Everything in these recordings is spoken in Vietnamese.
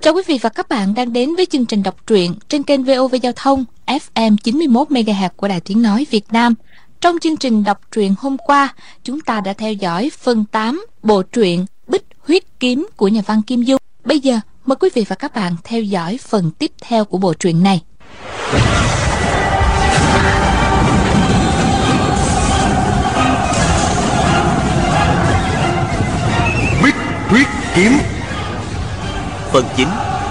Chào quý vị và các bạn đang đến với chương trình đọc truyện trên kênh VOV Giao thông FM 91 MHz của Đài Tiếng nói Việt Nam. Trong chương trình đọc truyện hôm qua, chúng ta đã theo dõi phần 8 bộ truyện Bích Huyết Kiếm của nhà văn Kim Dung. Bây giờ mời quý vị và các bạn theo dõi phần tiếp theo của bộ truyện này. Bích Huyết Kiếm phần 9.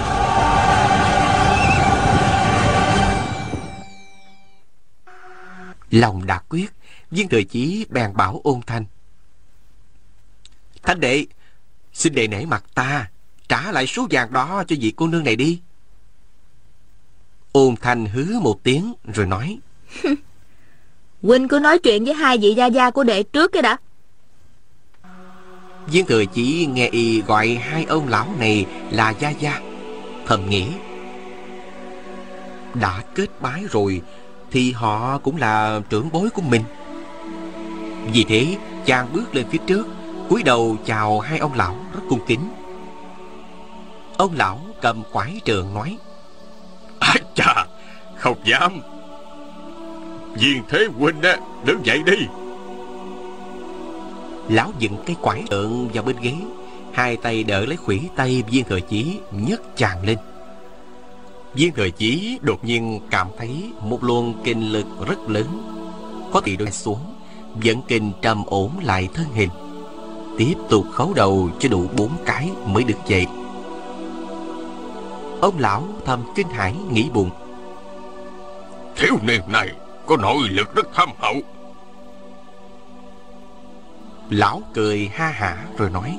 Lòng đã quyết, Viên Thừa Chí bèn bảo Ôn Thanh: Thanh đệ, xin đệ nể mặt ta, trả lại số vàng đó cho vị cô nương này đi. Ôn Thanh hứ một tiếng rồi nói: Huynh cứ nói chuyện với hai vị gia gia của đệ trước cái đã. Viên Thừa Chí nghe y gọi hai ông lão này là gia gia, thầm nghĩ: đã kết bái rồi thì họ cũng là trưởng bối của mình. Vì thế chàng bước lên phía trước, cúi đầu chào hai ông lão rất cung kính. Ông lão cầm quải trượng nói: Chà, không dám. Viên Thế huynh á, đứng dậy đi. Lão dựng cây quải trượng vào bên ghế, hai tay đỡ lấy khuỷu tay Viên Thừa Chí nhấc chàng lên. Viên Thừa Chí đột nhiên cảm thấy một luồng kinh lực rất lớn, có thể đôi xuống, dẫn kinh trầm ổn lại thân hình, tiếp tục khấu đầu cho đủ 4 cái mới được dậy. Ông lão thầm kinh hãi nghĩ bụng: Thiếu niên này có nội lực rất thâm hậu. Lão cười ha hả rồi nói: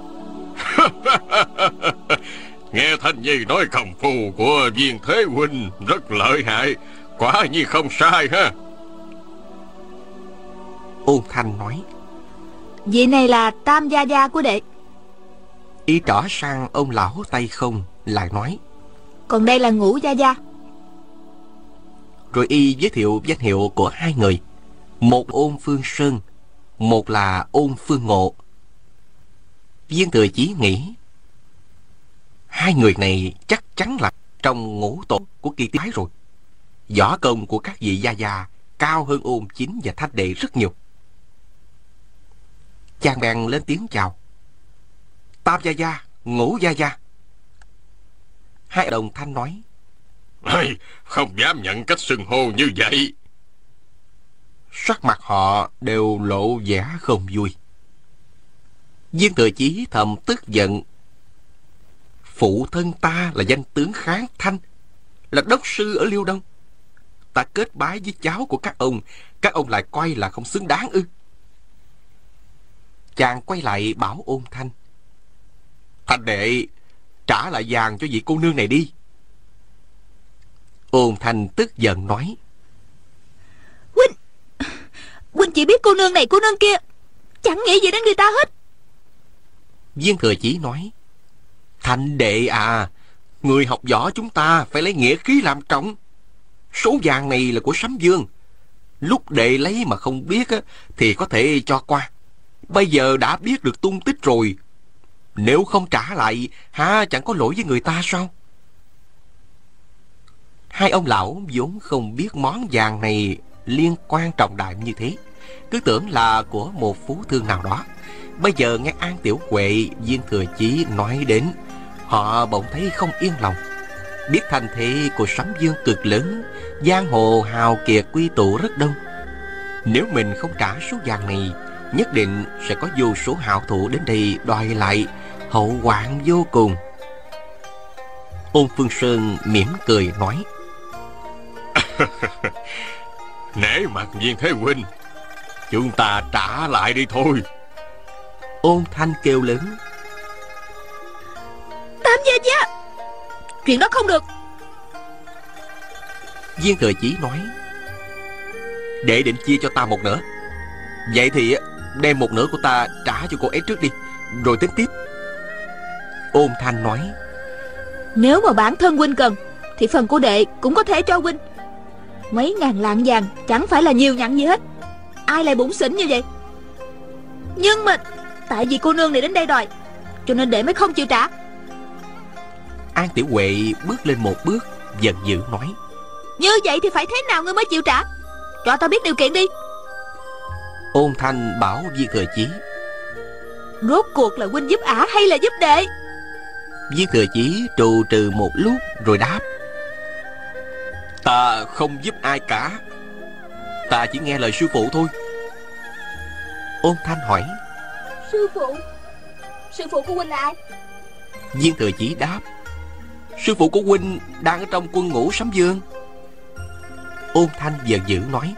Nghe Thanh Nhi nói công phu của Viên Thế huynh rất lợi hại, quả nhiên không sai ha. Ôn Thanh nói: Vị này là tam gia gia của đệ. Y trỏ sang ông lão tay không, lại nói: Còn đây là ngũ gia gia. Rồi y giới thiệu danh hiệu của hai người, một Ôn Phương Sơn, một là Ôn Phương Ngộ. Viên Thừa Chí nghĩ hai người này chắc chắn là trong ngũ tổ của Kỳ Tái rồi. Võ công của các vị gia gia cao hơn Ôn Chính và Thanh đệ rất nhiều. Chàng bèn lên tiếng chào: Tam gia gia, Ngũ gia gia. Hai đồng thanh nói: Không dám nhận cách xưng hô như vậy. Sắc mặt họ đều lộ vẻ không vui. Viên Thừa Chí thầm tức giận: phụ thân ta là danh tướng Kháng Thanh, là đốc sư ở Liêu Đông. Ta kết bái với cháu của các ông lại coi là không xứng đáng ư? Chàng quay lại bảo Ôn Thanh: Thanh đệ, trả lại vàng cho vị cô nương này đi. Ôn Thanh tức giận nói: Huynh chỉ biết cô nương này cô nương kia, chẳng nghĩ gì đến người ta hết. Viên Thừa Chí nói: Thanh đệ à, người học võ chúng ta phải lấy nghĩa khí làm trọng. Số vàng này là của Sấm Vương. Lúc đệ lấy mà không biết thì có thể cho qua. Bây giờ đã biết được tung tích rồi, nếu không trả lại hả chẳng có lỗi với người ta sao? Hai ông lão vốn không biết món vàng này liên quan trọng đại như thế, cứ tưởng là của một phú thương nào đó. Bây giờ nghe An Tiểu Huệ, Viên Thừa Chí nói đến, họ bỗng thấy không yên lòng. Biết thành thế của Sấm Vương cực lớn, giang hồ hào kiệt quy tụ rất đông. Nếu mình không trả số vàng này, nhất định sẽ có vô số hảo thủ đến đây đòi lại, hậu hoạn vô cùng. Ôn Phương Sơn mỉm cười nói: Nể mặt Viên Thế huynh, chúng ta trả lại đi thôi. Ôn Thanh kêu lớn: Tam gia gia, chuyện đó không được. Viên Thừa Chí nói: đệ định chia cho ta một nửa. Vậy thì đem một nửa của ta trả cho cô ấy trước đi, rồi tính tiếp. Ôn Thanh nói: Nếu mà bản thân huynh cần thì phần của đệ cũng có thể cho huynh. Mấy ngàn lạng vàng chẳng phải là nhiều nhặn gì hết, ai lại bủn xỉn như vậy. Nhưng mà tại vì cô nương này đến đây đòi, cho nên đệ mới không chịu trả. An Tiểu Huệ bước lên một bước, giận dữ nói: Như vậy thì phải thế nào ngươi mới chịu trả? Cho ta biết điều kiện đi. Ôn Thanh bảo Viên Thừa Chí: Rốt cuộc là huynh giúp ả hay là giúp đệ? Viên Thừa Chí trù trừ một lúc rồi đáp: Ta không giúp ai cả, ta chỉ nghe lời sư phụ thôi. Ôn Thanh hỏi: Sư phụ? Sư phụ của huynh là ai? Viên Thừa Chí đáp: Sư phụ của huynh đang ở trong quân ngũ Sấm Dương. Ôn Thanh giận dữ nói: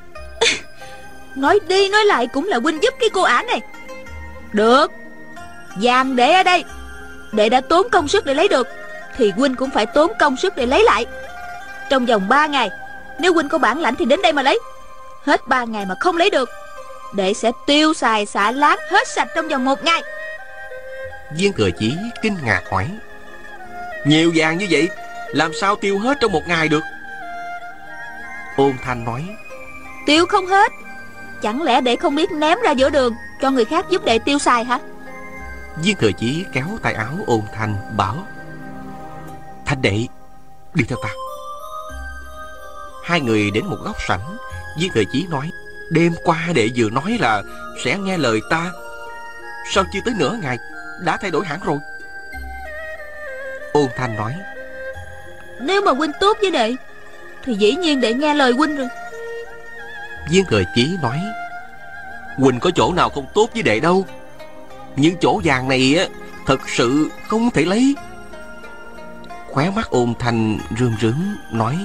Nói đi nói lại cũng là huynh giúp cái cô ả này. Được, vàng để ở đây, đệ đã tốn công sức để lấy được, thì huynh cũng phải tốn công sức để lấy lại. Trong vòng 3 ngày, nếu huynh có bản lãnh thì đến đây mà lấy. Hết 3 ngày mà không lấy được, đệ sẽ tiêu xài xả láng hết sạch trong vòng 1 ngày. Viên Thừa Chí kinh ngạc hỏi: Nhiều vàng như vậy, làm sao tiêu hết trong 1 ngày được? Ôn Thanh nói: Tiêu không hết, chẳng lẽ đệ không biết ném ra giữa đường cho người khác giúp đệ tiêu xài hả? Viên Thừa Chí kéo tay áo Ôn Thanh bảo: Thanh đệ, đi theo ta. Hai người đến một góc sảnh. Viên Thừa Chí nói: Đêm qua đệ vừa nói là sẽ nghe lời ta, sao chưa tới nửa ngày đã thay đổi hẳn rồi? Ôn Thanh nói: Nếu mà huynh tốt với đệ thì dĩ nhiên đệ nghe lời huynh rồi. Viên Thừa Chí nói: Huynh có chỗ nào không tốt với đệ đâu, những chỗ vàng này á thật sự không thể lấy. Khóe mắt Ôn Thanh rơm rớm nói: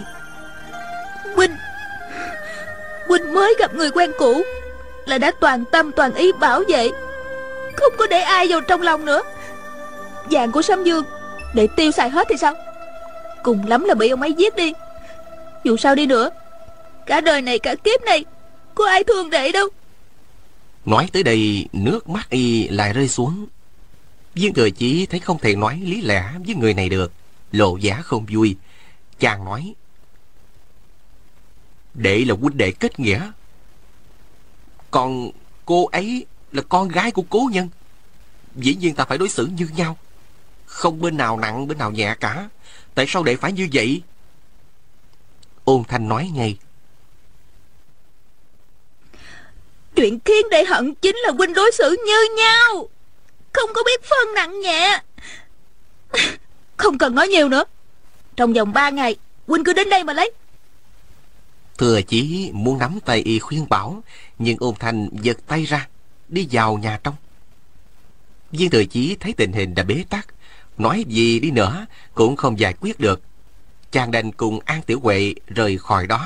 Huynh mới gặp người quen cũ là đã toàn tâm toàn ý bảo vệ, không có để ai vào trong lòng nữa. Vàng của Sấm Dương để tiêu xài hết thì sao? Cùng lắm là bị ông ấy giết đi. Dù sao đi nữa, cả đời này cả kiếp này có ai thương đệ đâu. Nói tới đây, nước mắt y lại rơi xuống. Viên Thừa Chí thấy không thể nói lý lẽ với người này được, lộ vẻ không vui. Chàng nói: Đệ là huynh đệ kết nghĩa, còn cô ấy là con gái của cố nhân, dĩ nhiên ta phải đối xử như nhau, không bên nào nặng bên nào nhẹ cả. Tại sao đệ phải như vậy? Ôn Thanh nói ngay: Chuyện khiến đệ hận chính là huynh đối xử như nhau, không có biết phân nặng nhẹ. Không cần nói nhiều nữa, trong vòng 3 ngày huynh cứ đến đây mà lấy. Thừa Chí muốn nắm tay y khuyên bảo, nhưng Ôn Thanh giật tay ra, đi vào nhà trong. Viên Thừa Chí thấy tình hình đã bế tắc, nói gì đi nữa cũng không giải quyết được. Chàng đành cùng An Tiểu Huệ rời khỏi đó.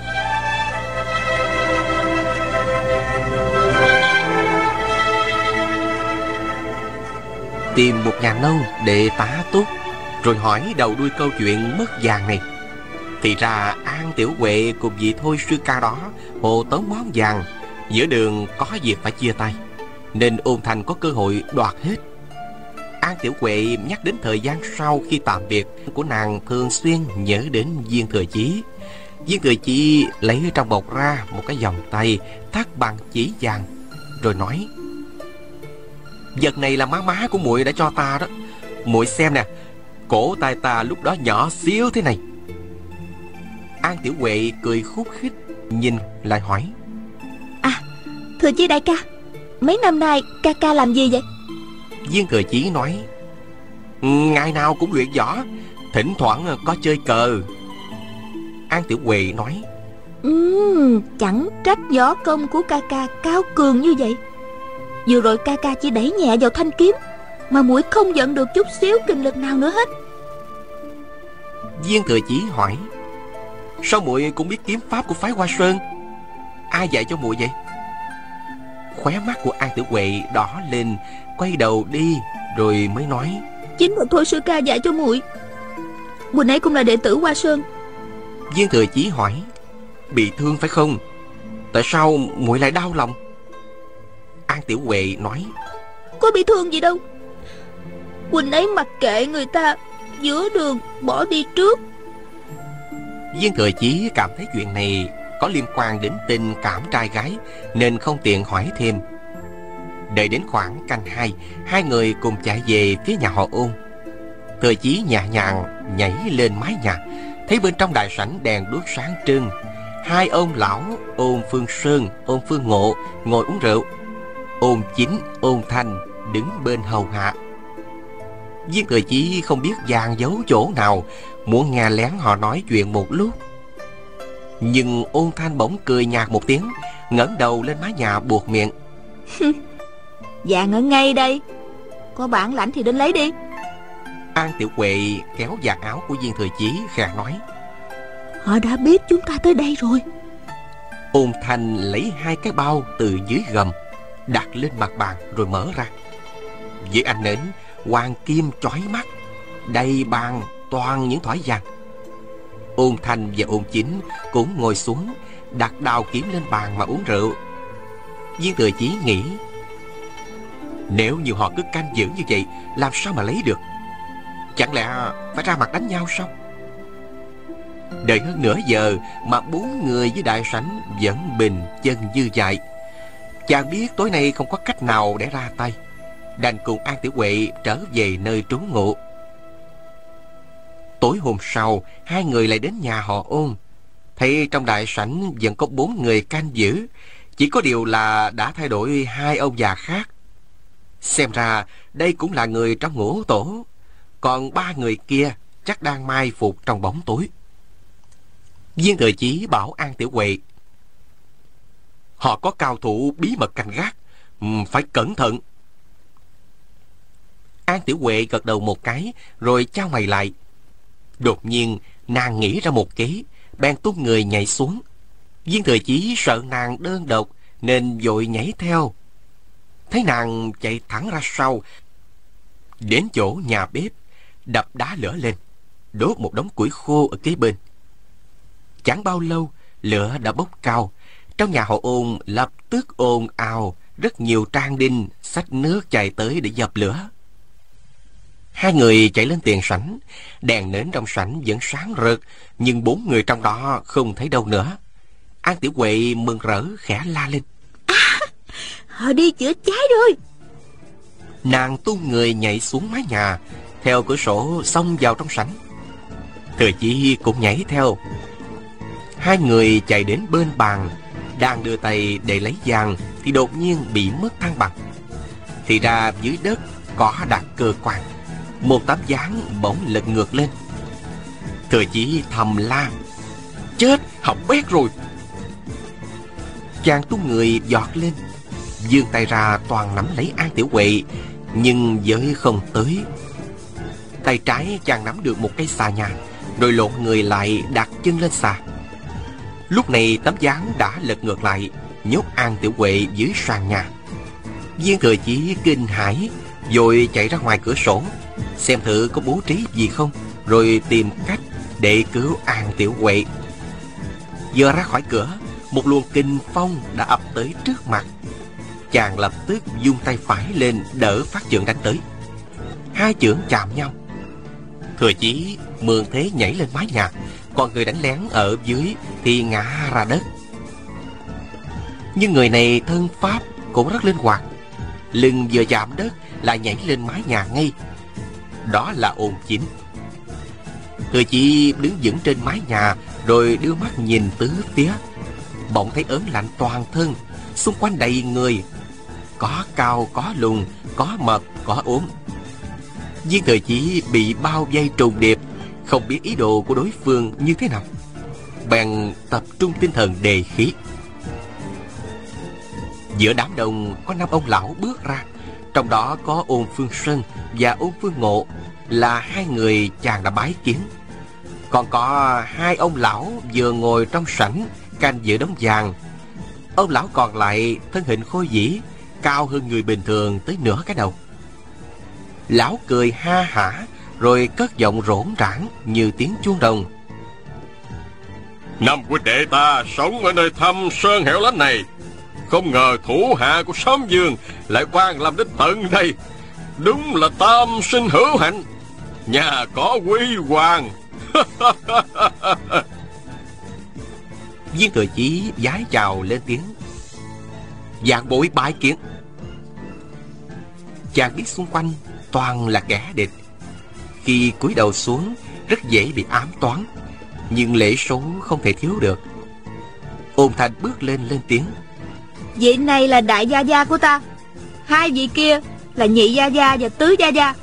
Tìm một nhà nông để tá túc, rồi hỏi đầu đuôi câu chuyện mất vàng này. Thì ra An Tiểu Huệ cùng vị thôi sư ca đó hộ tống món vàng, giữa đường có việc phải chia tay, nên Ôn Thanh có cơ hội đoạt hết. An Tiểu Huệ nhắc đến thời gian sau khi tạm biệt của nàng thường xuyên nhớ đến Viên Thừa Chí. Viên Thừa Chí lấy trong bọc ra một cái vòng tay thắt bằng chỉ vàng, rồi nói: Vật này là má của muội đã cho ta đó, muội xem nè, cổ tay ta lúc đó nhỏ xíu thế này. An Tiểu Huệ cười khúc khích, nhìn lại hỏi: Thừa Chí đại ca, mấy năm nay ca làm gì vậy? Viên Thừa Chí nói: Ngày nào cũng luyện võ, thỉnh thoảng có chơi cờ. An Tiểu Huệ nói: Chẳng trách võ công của ca cao cường như vậy. Vừa rồi ca chỉ đẩy nhẹ vào thanh kiếm, mà muội không giận được chút xíu kinh lực nào nữa hết. Viên Thừa Chí hỏi: Sao muội cũng biết kiếm pháp của phái Hoa Sơn? Ai dạy cho muội vậy? Khóe mắt của An Tiểu Huệ đỏ lên, quay đầu đi rồi mới nói: Chính là thôi sư ca dạy cho muội. Huynh ấy cũng là đệ tử Hoa Sơn. Viên Thừa Chí hỏi: Bị thương phải không? Tại sao muội lại đau lòng? An Tiểu Huệ nói: Có bị thương gì đâu. Huynh ấy mặc kệ người ta, giữa đường bỏ đi trước. Viên Thừa Chí cảm thấy chuyện này có liên quan đến tình cảm trai gái, nên không tiện hỏi thêm. Đợi đến khoảng canh 2, hai người cùng chạy về phía nhà họ Ôn. Thừa Chí nhẹ nhàng nhảy lên mái nhà, thấy bên trong đại sảnh đèn đuốc sáng trưng. Hai ông lão Ôn Phương Sơn, Ôn Phương Ngộ ngồi uống rượu. Ôn Chính, Ôn Thanh đứng bên hầu hạ. Viên Thừa Chí không biết dàn giấu chỗ nào, muốn nghe lén họ nói chuyện một lúc. Nhưng Ôn Thanh bỗng cười nhạt một tiếng, ngẩng đầu lên mái nhà buột miệng. Vàng ở ngay đây, có bản lãnh thì đến lấy đi. An Tiểu Huệ kéo vạt áo của Viên Thừa Chí khẽ nói: Họ đã biết chúng ta tới đây rồi. Ôn Thanh lấy hai cái bao từ dưới gầm đặt lên mặt bàn rồi mở ra. Dưới ánh nến hoàng kim chói mắt, đầy bàn toàn những thỏi vàng. Ôn Thanh và Ôn Chính cũng ngồi xuống, đặt đào kiếm lên bàn mà uống rượu. Viên Thừa Chí nghĩ, nếu như họ cứ canh giữ như vậy, làm sao mà lấy được? Chẳng lẽ phải ra mặt đánh nhau sao? Đợi hơn nửa giờ mà 4 người với đại sảnh vẫn bình chân như vậy. Chàng biết tối nay không có cách nào để ra tay, đành cùng An Tiểu Huệ trở về nơi trú ngụ. Tối hôm sau, hai người lại đến nhà họ Ôn. Thấy trong đại sảnh vẫn có 4 người canh giữ, chỉ có điều là đã thay đổi 2 ông già khác. Xem ra đây cũng là người trong ngũ tổ, còn 3 người kia chắc đang mai phục trong bóng tối. Viên Thừa Chí bảo An Tiểu Huệ: Họ có cao thủ bí mật canh gác, phải cẩn thận. An Tiểu Huệ gật đầu một cái rồi chau mày lại. Đột nhiên nàng nghĩ ra một kế, bèn tung người nhảy xuống. Viên Thừa Chí sợ nàng đơn độc nên vội nhảy theo. Thấy nàng chạy thẳng ra sau, đến chỗ nhà bếp, đập đá lửa lên, đốt một đống củi khô ở kế bên. Chẳng bao lâu lửa đã bốc cao. Trong nhà họ Ôn lập tức ồn ào, rất nhiều trang đinh xách nước chạy tới để dập lửa. Hai người chạy lên tiền sảnh, đèn nến trong sảnh vẫn sáng rực, nhưng 4 người trong đó không thấy đâu nữa. An Tiểu Huệ mừng rỡ khẽ la lên: Họ đi chữa cháy rồi. Nàng tung người nhảy xuống mái nhà, theo cửa sổ xông vào trong sảnh. Thừa Chí cũng nhảy theo. Hai người chạy đến bên bàn, đang đưa tay để lấy vàng thì đột nhiên bị mất thăng bằng. Thì ra dưới đất có đặt cơ quan, một tấm ván bỗng lật ngược lên. Thừa Chí thầm la: Chết, hỏng bét rồi. Chàng tung người giọt lên, vươn tay ra toàn nắm lấy An Tiểu Huệ, nhưng giới không tới. Tay trái chàng nắm được một cây xà nhà, rồi lộn người lại đặt chân lên xà. Lúc này tấm ván đã lật ngược lại, nhốt An Tiểu Huệ dưới sàn nhà. Viên Thừa Chí kinh hãi, rồi chạy ra ngoài cửa sổ, xem thử có bố trí gì không, rồi tìm cách để cứu An Tiểu Huệ. Vừa ra khỏi cửa, một luồng kình phong đã ập tới trước mặt. Chàng lập tức vung tay phải lên đỡ phát chưởng đánh tới. Hai chưởng chạm nhau. Thừa Chí mượn thế nhảy lên mái nhà, còn người đánh lén ở dưới thì ngã ra đất. Nhưng người này thân pháp cũng rất linh hoạt, lưng vừa chạm đất lại nhảy lên mái nhà ngay. Đó là Ôn Chính. Thừa Chí đứng vững trên mái nhà, rồi đưa mắt nhìn tứ phía. Bỗng thấy ớn lạnh toàn thân, xung quanh đầy người, có cao có lùn, có mập có ốm. Viên Thừa Chí bị bao vây trùng điệp, không biết ý đồ của đối phương như thế nào, bèn tập trung tinh thần đề khí. Giữa đám đông có 5 ông lão bước ra, trong đó có Ôn Phương Sơn và Ôn Phương Ngộ, là 2 người chàng đã bái kiến. Còn có 2 ông lão vừa ngồi trong sảnh canh giữ đống vàng. Ông lão còn lại thân hình khôi vĩ, cao hơn người bình thường tới nửa cái đầu. Lão cười ha hả, rồi cất giọng rỗn rãng như tiếng chuông đồng: Năm huynh đệ ta sống ở nơi thâm sơn hẻo lánh này, không ngờ thủ hạ của Sấm Dương lại quan làm đến tận đây. Đúng là tam sinh hữu hạnh, nhà có huy hoàng. Viên Thừa Chí vái chào lên tiếng: Vạn bối bái kiến. Chàng biết xung quanh toàn là kẻ địch, Khi cúi đầu xuống rất dễ bị ám toán, nhưng lễ số không thể thiếu được. Ôn Thanh bước lên tiếng: Vị này là đại gia gia của ta, hai vị kia là nhị gia gia và tứ gia gia.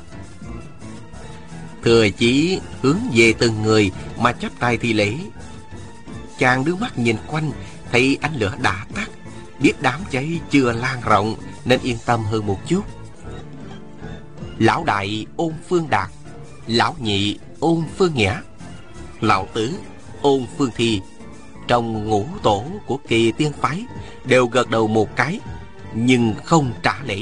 Thừa Chí hướng về từng người mà chắp tay thi lễ. Chàng đưa mắt nhìn quanh, thấy ánh lửa đã tắt, biết đám cháy chưa lan rộng nên yên tâm hơn một chút. Lão đại Ôn Phương Đạt, lão nhị Ôn Phương Nghĩa, lão tứ Ôn Phương Thi trong ngũ tổ của Kỳ Tiên phái đều gật đầu một cái, nhưng không trả lễ.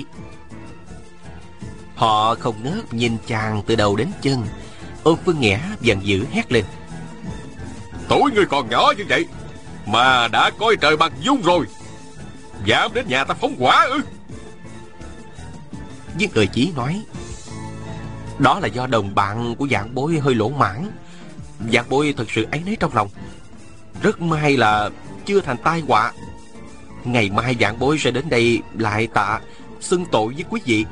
Họ không ngớt nhìn chàng từ đầu đến chân. Ôn Phương Nghĩa giận dữ hét lên: Tuổi ngươi còn nhỏ như vậy mà đã coi trời bằng dung rồi, dám đến nhà ta phóng hỏa ư? Viên Thừa Chí nói: Đó là do đồng bạn của Vạn Bối hơi lỗ mãn. Vạn Bối thật sự áy náy trong lòng. Rất may là chưa thành tai họa. Ngày mai Vạn Bối sẽ đến đây lại tạ xưng tội với quý vị.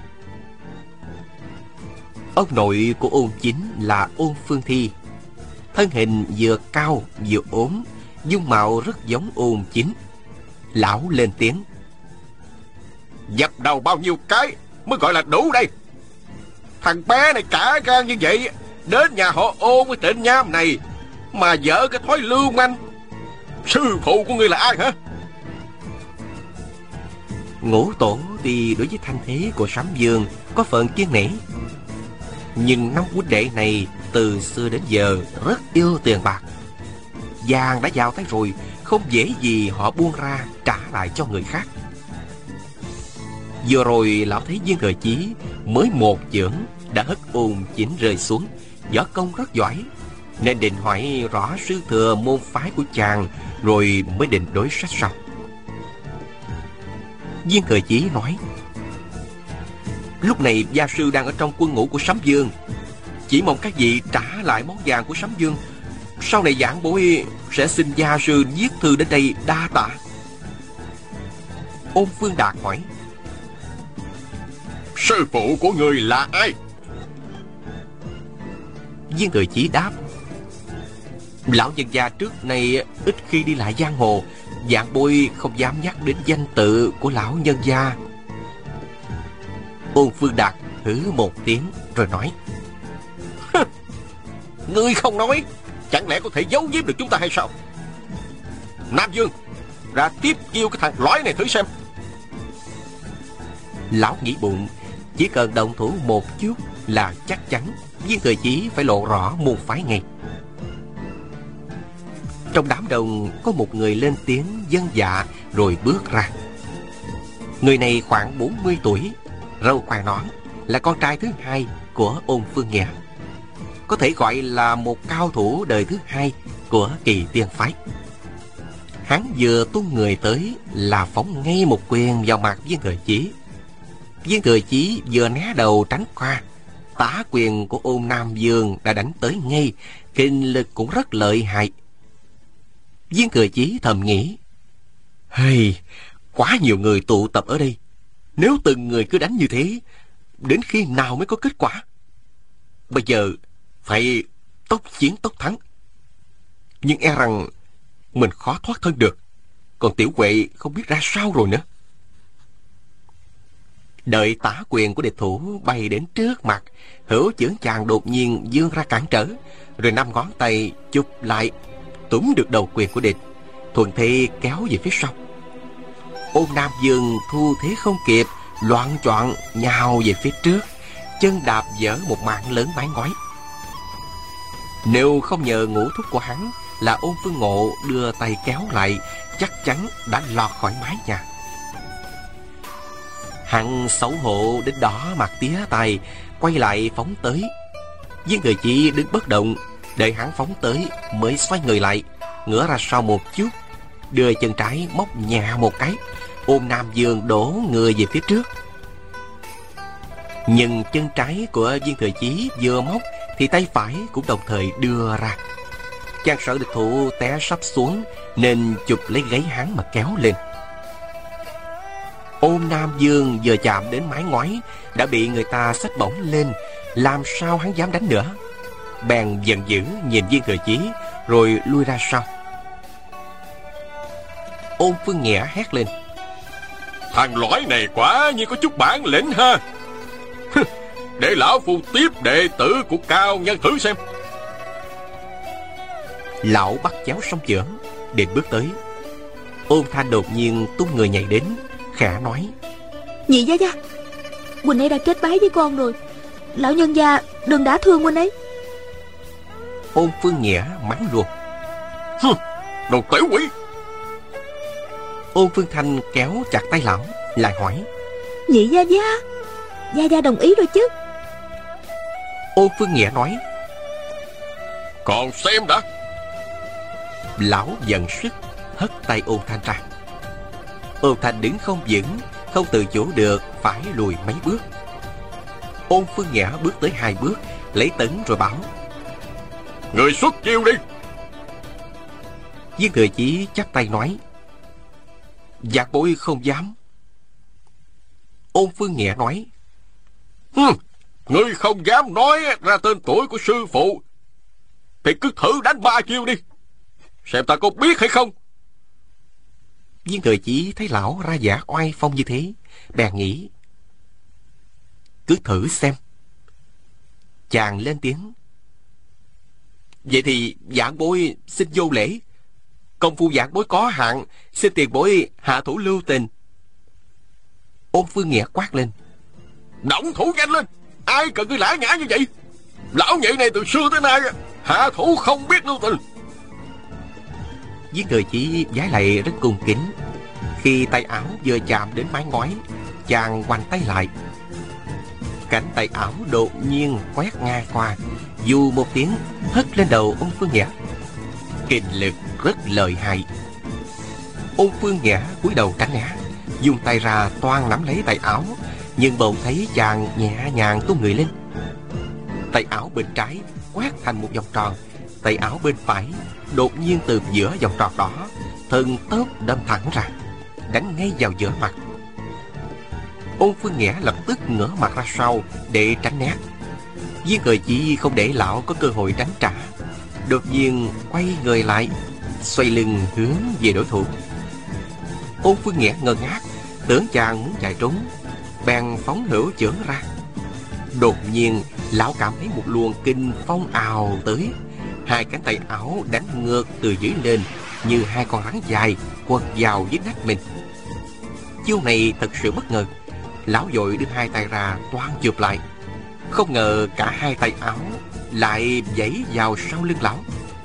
Ông nội của Ôn Chính là Ôn Phương Thi, thân hình vừa cao vừa ốm, dung mạo rất giống Ôn Chính. Lão lên tiếng: Dập đầu bao nhiêu cái mới gọi là đủ đây? Thằng bé này cả gan như vậy, đến nhà họ Ôn với tên nham này mà dở cái thói lưu manh. Sư phụ của ngươi là ai hả? Ngũ tổ thì đối với thanh thế của Sấm Dương có phần kiêng nể, nhưng năm huynh đệ này từ xưa đến giờ rất yêu tiền bạc. Vàng đã vào tay rồi, không dễ gì họ buông ra trả lại cho người khác. Vừa rồi lão thấy Viên Thừa Chí mới một chưởng đã hất Ôn Chính rơi xuống, võ công rất giỏi, nên định hỏi rõ sư thừa môn phái của chàng rồi mới định đối sách sau. Viên Thừa Chí nói: Lúc này gia sư đang ở trong quân ngũ của Sấm Dương, chỉ mong các vị trả lại món vàng của Sấm Dương. Sau này Vạn Bối sẽ xin gia sư viết thư đến đây đa tạ. Ôn Phương Đạt hỏi: Sư phụ của người là ai? Viên Thừa Chí đáp: Lão nhân gia trước nay ít khi đi lại giang hồ, Vạn Bối không dám nhắc đến danh tự của lão nhân gia. Ôn Phương Đạt hứ một tiếng rồi nói: Ngươi không nói, chẳng lẽ có thể giấu giếm được chúng ta hay sao? Nam Dương, ra tiếp chiêu cái thằng lõi này thử xem. Lão nghĩ bụng, chỉ cần động thủ một chút là chắc chắn Viên Thừa Chí phải lộ rõ môn phái ngay. Trong đám đông có một người lên tiếng vâng dạ rồi bước ra. Người này khoảng 40 tuổi, râu quai nón, là con trai thứ hai của Ôn Phương Nghĩa, có thể gọi là một cao thủ đời thứ hai của Kỳ Tiên phái. Hắn vừa tung người tới là phóng ngay một quyền vào mặt Viên Thừa Chí. Viên Thừa Chí vừa né đầu tránh qua, tả quyền của Ôn Nam Dương đã đánh tới ngay, kinh lực cũng rất lợi hại. Viên Thừa Chí thầm nghĩ: Hey, quá nhiều người tụ tập ở đây, nếu từng người cứ đánh như thế, đến khi nào mới có kết quả? Bây giờ phải tốc chiến tốc thắng, nhưng e rằng mình khó thoát thân được, còn Tiểu Huệ không biết ra sao rồi nữa. Đợi tả quyền của địch thủ bay đến trước mặt, hữu chưởng chàng đột nhiên vươn ra cản trở, rồi 5 ngón tay chụp lại, túm được đầu quyền của địch, thuận thế kéo về phía sau. Ôn Nam Dương thu thế không kịp, loạng choạng nhào về phía trước, chân đạp dở một mảng lớn mái ngói. Nếu không nhờ ngũ thúc của hắn là Ôn Phương Ngộ đưa tay kéo lại, chắc chắn đã lọt khỏi mái nhà. Hắn xấu hổ đến đỏ mặt tía tai, quay lại phóng tới. Viên Thừa Chí đứng bất động, đợi hắn phóng tới mới xoay người lại, ngửa ra sau một chút, đưa chân trái móc nhẹ một cái, Ôn Nam Dương đổ người về phía trước. Nhưng chân trái của Viên Thừa Chí vừa móc thì tay phải cũng đồng thời đưa ra. Chàng sợ địch thủ té sắp xuống nên chụp lấy gáy hắn mà kéo lên. Ôn Nam Dương vừa chạm đến mái ngói đã bị người ta xách bổng lên, làm sao hắn dám đánh nữa. Bèn giận dữ nhìn Viên Thừa Chí, rồi lui ra sau. Ôn Phương Nhẹ hét lên: Thằng lõi này quả như có chút bản lĩnh ha. Để lão phu tiếp đệ tử của Cao Nhân thử xem. Lão bắt chéo song chưởng, định bước tới. Ôn Thanh đột nhiên tung người nhảy đến, khẽ nói: Nhị gia gia, huynh ấy đã kết bái với con rồi. Lão nhân gia đừng đả thương huynh ấy. Ôn Phương Nhẹ mắng luôn: Đồ tiểu quỷ! Ôn Phương Thanh kéo chặt tay lão, lại hỏi: Nhị gia gia, gia gia đồng ý rồi chứ? Ôn Phương Nhẹ nói: Còn xem đã. Lão giận sức hất tay Ôn Thanh ra. Ôn Thanh đứng không vững, không tự chủ được phải lùi mấy bước. Ôn Phương Nhẹ bước tới 2 bước, lấy tấn rồi bảo: Người xuất chiêu đi. Viên Thừa Chí chắp tay nói: Vạn bối không dám. Ôn Phương Nhẹ nói: Ngươi không dám nói ra tên tuổi của sư phụ thì cứ thử đánh 3 chiêu đi, xem ta có biết hay không. Viên Thừa Chí thấy lão ra vẻ oai phong như thế, bèn nghĩ: Cứ thử xem. Chàng lên tiếng: Vậy thì vạn bối xin vô lễ. Công phu vạn bối có hạn, xin tiền bối hạ thủ lưu tình. Ôn Phương Nhẹ quát lên: Động thủ nhanh lên, ai cần ngươi lã nhã như vậy? Lão nhị này từ xưa tới nay hạ thủ không biết lưu tình. Viên Thừa Chí vái lại rất cung kính. Khi tay áo vừa chạm đến mái ngói, chàng khoanh tay lại. Cánh tay áo đột nhiên quét ngang qua, dù một tiếng hất lên đầu Ôn Phương Nhẹ. Kình lực rất lợi hại. Ôn Phương Nhẹ cúi đầu tránh né, dùng tay ra toan nắm lấy tay áo, nhưng bỗng thấy chàng nhẹ nhàng tung người lên. Tay áo bên trái quét thành một vòng tròn, tay áo bên phải đột nhiên từ giữa vòng tròn đó thần tốc đâm thẳng ra, đánh ngay vào giữa mặt. Ôn Phương Nhẹ lập tức ngửa mặt ra sau để tránh né. Viên Thừa Chí không để lão có cơ hội đánh trả, đột nhiên quay người lại, xoay lưng hướng về đối thủ. Ôn Phương Nhẹ ngơ ngác, tưởng chàng muốn chạy trốn, bèn phóng hữu chưởng ra. Đột nhiên lão cảm thấy một luồng kinh phong ào tới, 2 cánh tay áo đánh ngược từ dưới lên như 2 con rắn dài quật vào dưới nách mình. Chiêu này thật sự bất ngờ. Lão vội đưa 2 tay ra toan chụp lại, không ngờ cả 2 tay áo lại giãy vào sau lưng lão,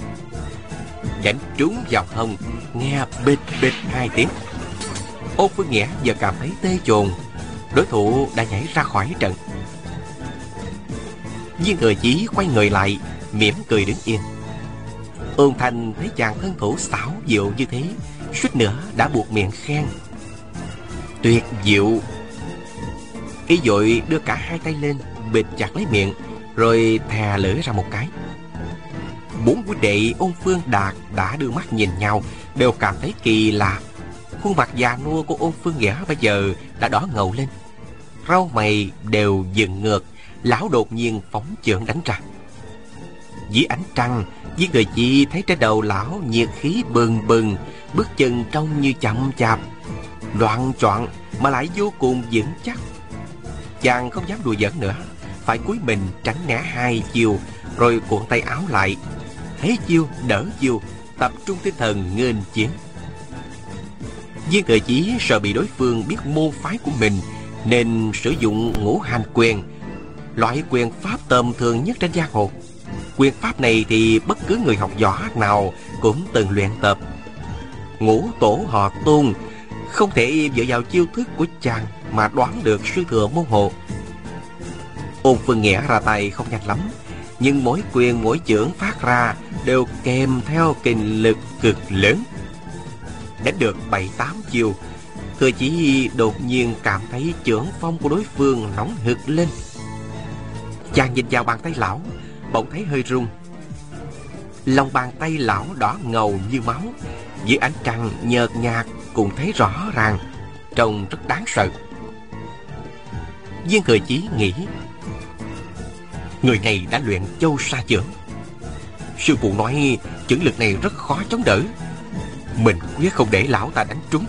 đánh trúng vào hông, nghe bịch bịch 2 tiếng. Ôn Phương Nhẹ giờ cảm thấy tê chồn, đối thủ đã nhảy ra khỏi trận. Viên Thừa Chí quay người lại, mỉm cười đứng yên. Ôn Thanh thấy chàng thân thủ xảo diệu như thế, suýt nữa đã buộc miệng khen: Tuyệt diệu. Y vội đưa cả 2 tay lên, bịt chặt lấy miệng, rồi thè lưỡi ra một cái. 4 huynh đệ Ôn Phương Đạt đã đưa mắt nhìn nhau, đều cảm thấy kỳ lạ. Khuôn mặt già nua của Ôn Phương Nhẹ bây giờ đã đỏ ngầu lên, râu mày đều dựng ngược. Lão đột nhiên phóng chưởng đánh ra. Dưới ánh trăng, Viên Thừa Chí thấy trên đầu lão nhiệt khí bừng bừng, bước chân trông như chậm chạp, loạng choạng mà lại vô cùng vững chắc. Chàng không dám đùa giỡn nữa, phải cúi mình tránh né 2 chiêu, rồi cuộn tay áo lại, thế chiêu đỡ chiêu, tập trung tinh thần nghênh chiến. Viên Thừa Chí sợ bị đối phương biết môn phái của mình, nên sử dụng ngũ hành quyền, loại quyền pháp tầm thường nhất trên giang hồ. Quyền pháp này thì bất cứ người học võ nào cũng từng luyện tập. Ngũ tổ họ Tôn không thể dựa vào chiêu thức của chàng mà đoán được sư thừa môn hộ. Ôn Phương Nhẹ ra tay không nhanh lắm, nhưng mỗi quyền mỗi chưởng phát ra đều kèm theo kình lực cực lớn. Đánh được 7-8 chiêu, Thừa Chí đột nhiên cảm thấy chưởng phong của đối phương nóng hực lên. Chàng nhìn vào bàn tay lão, bỗng thấy hơi run. Lòng bàn tay lão đỏ ngầu như máu, dưới ánh trăng nhợt nhạt cũng thấy rõ ràng, trông rất đáng sợ. Viên Thừa Chí nghĩ: Người này đã luyện châu sa chưởng. Sư phụ nói chưởng lực này rất khó chống đỡ. Mình quyết không để lão ta đánh trúng.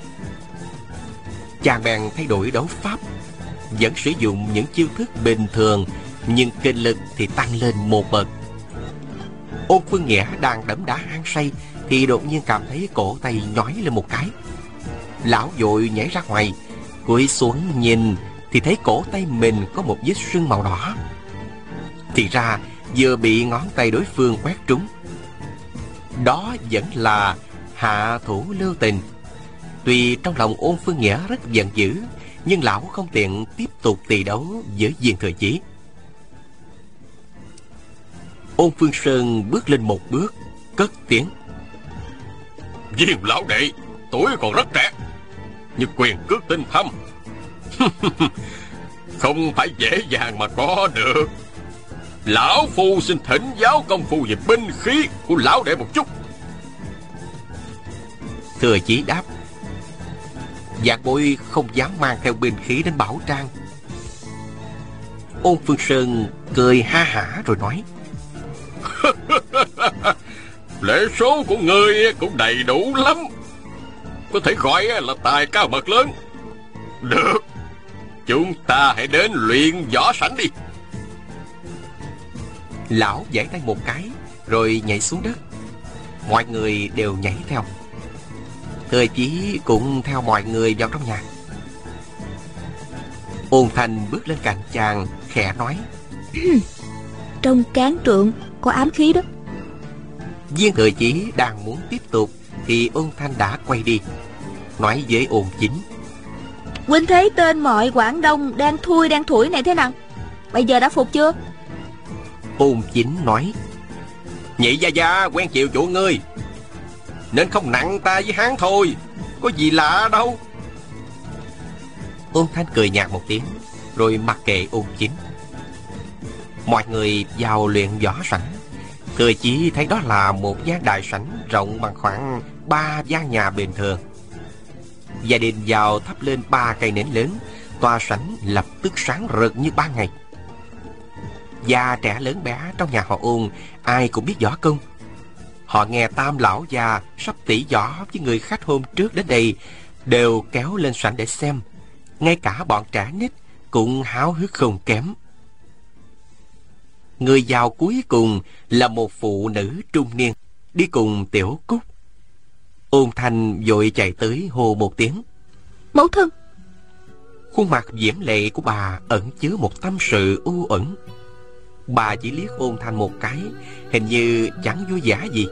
Chàng bèn thay đổi đấu pháp, vẫn sử dụng những chiêu thức bình thường, nhưng kinh lực thì tăng lên một bậc. Ôn Phương Nghĩa đang đấm đá hăng say thì đột nhiên cảm thấy cổ tay nhói lên một cái. Lão vội nhảy ra ngoài, cúi xuống nhìn thì thấy cổ tay mình có một vết sưng màu đỏ. Thì ra vừa bị ngón tay đối phương quét trúng. Đó vẫn là hạ thủ lưu tình. Tuy trong lòng Ôn Phương Nghĩa rất giận dữ, nhưng lão không tiện tiếp tục tì đấu với Viên Thừa Chí. Ôn Phương Sơn bước lên một bước, cất tiếng: Viên lão đệ tuổi còn rất trẻ, nhưng quyền cước tinh thâm, không phải dễ dàng mà có được. Lão phu xin thỉnh giáo công phu về binh khí của lão đệ một chút. Thừa Chí đáp: Vạn bối không dám mang theo binh khí đến bảo trang. Ôn Phương Sơn cười ha hả rồi nói: Lễ số của ngươi cũng đầy đủ lắm, có thể gọi là tài cao mật lớn. Được, chúng ta hãy đến luyện võ sảnh đi. Lão giãy tay một cái rồi nhảy xuống đất. Mọi người đều nhảy theo. Thừa Chí cũng theo mọi người vào trong nhà. Ôn Thanh bước lên cạnh chàng, khẽ nói: Trong cán trượng có ám khí đó. Viên Thừa Chí đang muốn tiếp tục thì Ôn Thanh đã quay đi, nói với Ôn Chính: Huynh thấy tên mọi Quảng Đông đang thui đang thủi này thế nào? Bây giờ đã phục chưa? Ôn Chính nói: Nhị gia gia quen chịu chủ ngươi, nên không nặng ta với hắn thôi, có gì lạ đâu. Ôn Thanh cười nhạt một tiếng rồi mặc kệ Ôn Chính. Mọi người vào luyện võ sảnh. Thừa Chí thấy đó là một gian đại sảnh rộng bằng khoảng 3 gian nhà bình thường. Gia đình vào thắp lên 3 cây nến lớn, tòa sảnh lập tức sáng rực như ban ngày. Già trẻ lớn bé trong nhà họ Ôn ai cũng biết võ công. Họ nghe Tam lão già sắp tỉ võ với người khách hôm trước đến đây, đều kéo lên sảnh để xem. Ngay cả bọn trẻ nít cũng háo hức không kém. Người vào cuối cùng là một phụ nữ trung niên, đi cùng Tiểu Cúc. Ôn Thanh vội chạy tới hô một tiếng: Mẫu thân! Khuôn mặt diễm lệ của bà ẩn chứa một tâm sự u uẩn. Bà chỉ liếc Ôn Thanh một cái, hình như chẳng vui vẻ gì.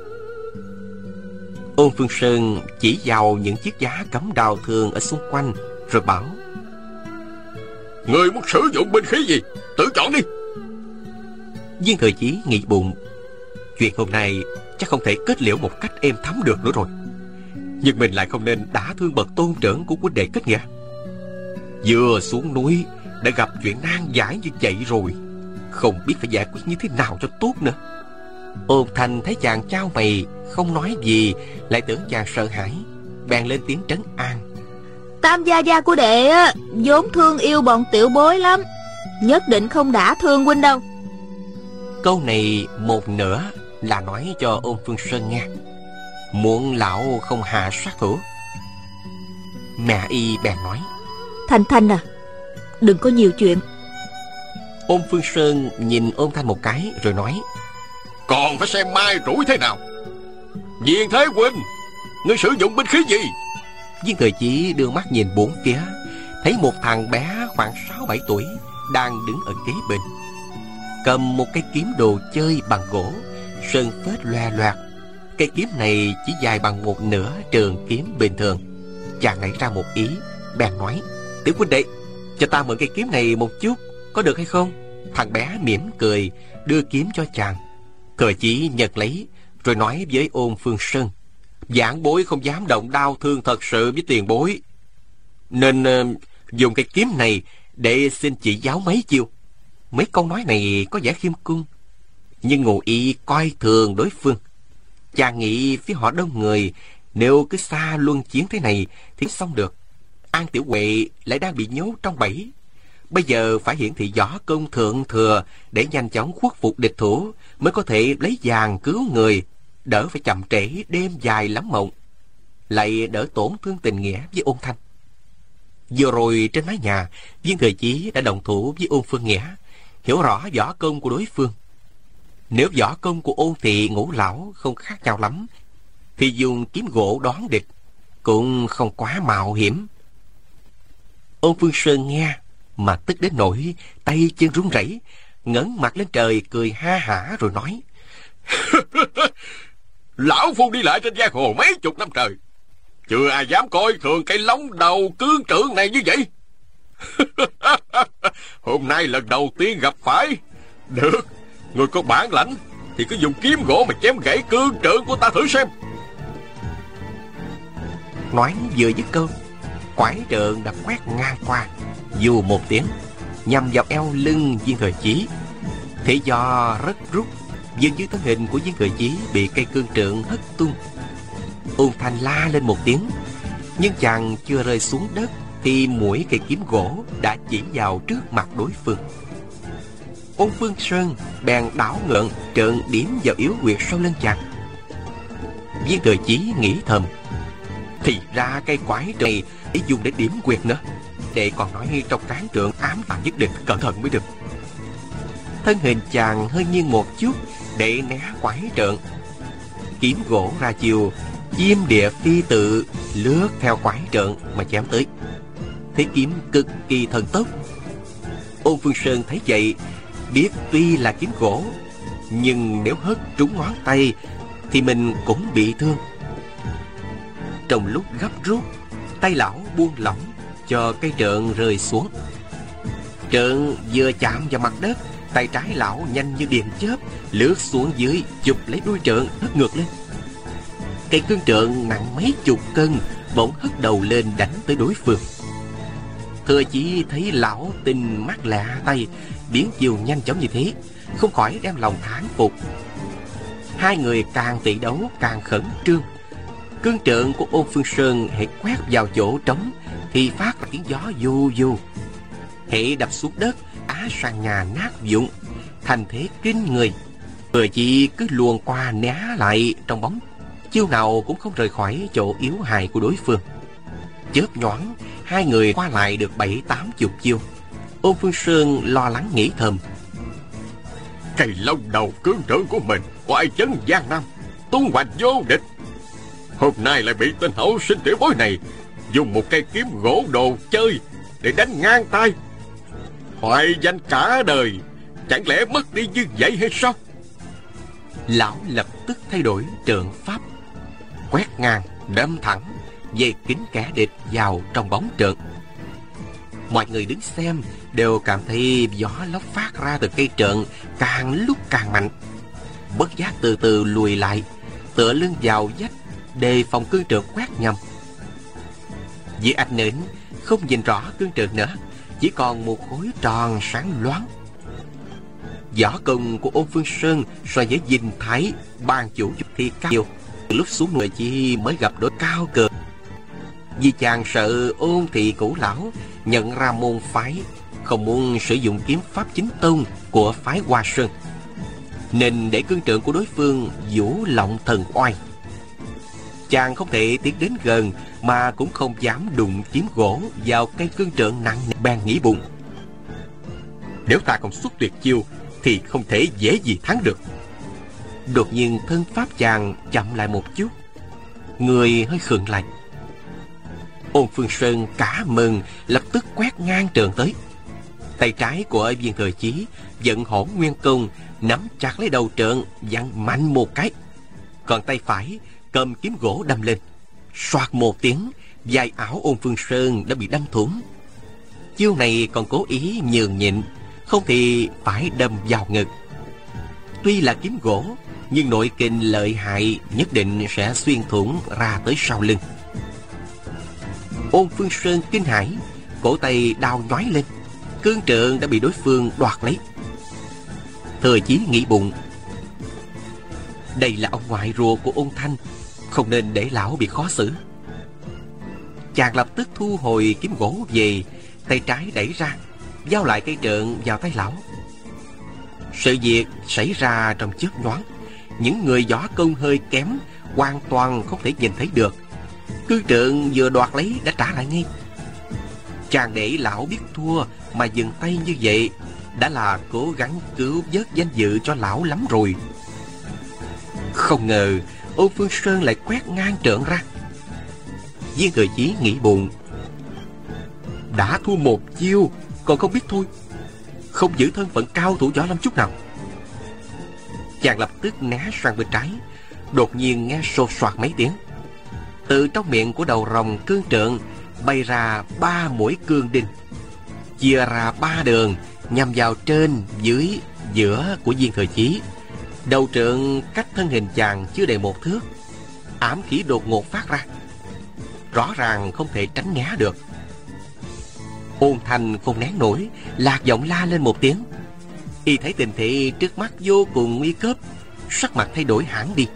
Ôn Phương Sơn chỉ vào những chiếc giá cắm đào thường ở xung quanh rồi bảo: Ngươi muốn sử dụng binh khí gì, tự chọn đi. Viên Thừa Chí nghĩ bụng, chuyện hôm nay chắc không thể kết liễu một cách êm thấm được nữa rồi. Nhưng mình lại không nên đả thương bậc tôn trưởng của huynh đệ kết nghĩa. Vừa xuống núi đã gặp chuyện nan giải như vậy rồi, không biết phải giải quyết như thế nào cho tốt nữa. Ôn Thanh thấy chàng chau mày không nói gì, lại tưởng chàng sợ hãi, bèn lên tiếng trấn an: Tam gia gia của đệ á, vốn thương yêu bọn tiểu bối lắm, nhất định không đả thương huynh đâu. Câu này một nửa là nói cho Ôn Phương Sơn nghe, muốn lão không hạ sát thủ. Mẹ y bèn nói: Thanh Thanh à, đừng có nhiều chuyện. Ôn Phương Sơn nhìn Ôn Thanh một cái rồi nói: Còn phải xem mai rủi thế nào. Viên Thế huynh, ngươi sử dụng binh khí gì? Viên Thừa Chí đưa mắt nhìn bốn phía, thấy một thằng bé khoảng 6-7 tuổi đang đứng ở kế bên, cầm một cây kiếm đồ chơi bằng gỗ, sơn phết loè loẹt. Cây kiếm này chỉ dài bằng một nửa trường kiếm bình thường. Chàng nảy ra một ý, bèn nói: Tiểu huynh đệ, cho ta mượn cây kiếm này một chút, có được hay không? Thằng bé mỉm cười, đưa kiếm cho chàng. Thừa Chí nhận lấy, rồi nói với Ôn Phương Sơn: Vãn bối không dám động đao thương thật sự với tiền bối, nên dùng cây kiếm này để xin chỉ giáo mấy chiêu. Mấy câu nói này có vẻ khiêm cung, nhưng ngụ ý coi thường đối phương. Chàng nghĩ phía họ đông người, nếu cứ xa luân chiến thế này thì xong được. An Tiểu Huệ lại đang bị nhốt trong bẫy, Bây giờ phải hiển thị võ công thượng thừa để nhanh chóng khuất phục địch thủ, mới có thể lấy vàng cứu người, đỡ phải chậm trễ đêm dài lắm mộng, lại đỡ tổn thương tình nghĩa với Ôn Thanh. Vừa rồi trên mái nhà, Viên Thừa Chí đã đồng thủ với Ôn Phương Nghĩa, hiểu rõ võ công của đối phương. Nếu võ công của Ôn Thị Ngũ lão không khác nhau lắm, thì dùng kiếm gỗ đón địch cũng không quá mạo hiểm. Ôn Phương Sơn nghe mà tức đến nỗi tay chân run rẩy, ngẩng mặt lên trời cười ha hả rồi nói: Lão phu đi lại trên giang hồ mấy chục năm trời, chưa ai dám coi thường cái lóng đầu cương trượng này như vậy. Hôm nay lần đầu tiên gặp phải. Được, người có bản lãnh thì cứ dùng kiếm gỗ mà chém gãy cương trượng của ta thử xem. Nói vừa dứt câu, quải trượng đã quét ngang qua, dù một tiếng, nhằm vào eo lưng Viên Thừa Chí. Thế do rất rút, dường như thân hình của Viên Thừa Chí bị cây cương trượng hất tung. Ôn Thanh la lên một tiếng, nhưng chàng chưa rơi xuống đất thì mũi cây kiếm gỗ đã chỉ vào trước mặt đối phương. Ôn Phương Sơn bèn đảo ngượng trượng điểm vào yếu huyệt sau lưng chàng. Viên Thừa Chí nghĩ thầm: thì ra cây quái trượng này để dùng để điểm huyệt nữa, để còn nói trong cán trượng ám tàng nhất định cẩn thận mới được. Thân hình chàng hơi nghiêng một chút để né quái trượng, kiếm gỗ ra chiều, chim địa phi tự lướt theo quái trượng mà chém tới. Thế kiếm cực kỳ thần tốc. Ôn Phương Sơn thấy vậy, biết tuy là kiếm gỗ, nhưng nếu hất trúng ngón tay thì mình cũng bị thương. Trong lúc gấp rút, tay lão buông lỏng cho cây trượng rơi xuống. Trượng vừa chạm vào mặt đất, tay trái lão nhanh như điện chớp lướt xuống dưới, chụp lấy đuôi trượng hất ngược lên. Cây cương trượng nặng mấy chục cân bỗng hất đầu lên đánh tới đối phương. Thừa Chí thấy lão tinh mắt lẹ tay, biến chiều nhanh chóng như thế, không khỏi đem lòng thán phục. Hai người càng tỷ đấu càng khẩn trương. Cương trượng của Ôn Phương Sơn hễ quét vào chỗ trống thì phát ra tiếng gió du du, hễ đập xuống đất á sàn nhà nát vụn, thành thế kinh người. Thừa Chí cứ luồn qua né lại trong bóng, chiêu nào cũng không rời khỏi chỗ yếu hại của đối phương. Chớp nhoáng, hai người qua lại được 70-80 chiêu. Ôn Phương Sơn lo lắng nghĩ thầm: cây lông đầu cương trượng của mình oai chấn giang nam, tung hoành vô địch, hôm nay lại bị tên hậu sinh tiểu bối này dùng một cây kiếm gỗ đồ chơi để đánh ngang tay, hoại danh cả đời, chẳng lẽ mất đi như vậy hay sao? Lão lập tức thay đổi trượng pháp, quét ngang đâm thẳng về kín kẻ địch vào trong bóng trượng. Mọi người đứng xem đều cảm thấy gió lốc phát ra từ cây trượng càng lúc càng mạnh, bất giác từ từ lùi lại, tựa lưng vào vách đề phòng cương trượng quét nhầm. Dưới ánh nến không nhìn rõ cương trượng nữa, chỉ còn một khối tròn sáng loáng. Võ công của Ôn Phương Sơn so với Dinh Thái ban chủ thì cao. Lúc xuống người chỉ mới gặp đối cao cường, vì chàng sợ Ôn Thị Cũ lão nhận ra môn phái, không muốn sử dụng kiếm pháp chính tông của phái Hoa Sơn, nên để cương trượng của đối phương vũ lộng thần oai. Chàng không thể tiến đến gần, mà cũng không dám đụng kiếm gỗ vào cây cương trượng nặng nề. Bèn nghĩ bụng: nếu ta không xuất tuyệt chiêu thì không thể dễ gì thắng được. Đột nhiên thân pháp chàng chậm lại một chút, người hơi khựng lại. Ôn Phương Sơn cả mừng, lập tức quét ngang trượng tới. Tay trái của Viên Thừa Chí vận Hỗn Nguyên Công, nắm chặt lấy đầu trượng, vặn mạnh một cái, còn tay phải cầm kiếm gỗ đâm lên. Soạt một tiếng, vai áo Ôn Phương Sơn đã bị đâm thủng. Chiêu này còn cố ý nhường nhịn, không thì phải đâm vào ngực. Tuy là kiếm gỗ, nhưng nội kình lợi hại nhất định sẽ xuyên thủng ra tới sau lưng. Ôn Phương Sơn kinh hãi, cổ tay đau nhói lên, cương trượng đã bị đối phương đoạt lấy. Thừa Chí nghĩ bụng: đây là ông ngoại ruột của Ôn Thanh, không nên để lão bị khó xử. Chàng lập tức thu hồi kiếm gỗ về, tay trái đẩy ra, giao lại cây trượng vào tay lão. Sự việc xảy ra trong chớp nhoáng. Những người võ công hơi kém hoàn toàn không thể nhìn thấy được. Cương trượng vừa đoạt lấy đã trả lại ngay. Chàng để lão biết thua mà dừng tay như vậy đã là cố gắng cứu vớt danh dự cho lão lắm rồi. Không ngờ Ôn Phương Sơn lại quét ngang trượng ra. Viên Thừa Chí nghĩ buồn, đã thua một chiêu còn không biết thôi, không giữ thân phận cao thủ võ lâm chút nào. Chàng lập tức né sang bên trái. Đột nhiên nghe sột soạt mấy tiếng. Từ trong miệng của đầu rồng cương trượng bay ra 3 mũi cương đinh, chia ra 3 đường nhằm vào trên, dưới, giữa của Viên Thừa Chí. Đầu trượng cách thân hình chàng chưa đầy 1 thước. Ám khí đột ngột phát ra, rõ ràng không thể tránh né được. Ôn Thành không nén nổi, lạc giọng la lên một tiếng. Y thấy tình thế trước mắt vô cùng nguy cấp, sắc mặt thay đổi hẳn đi.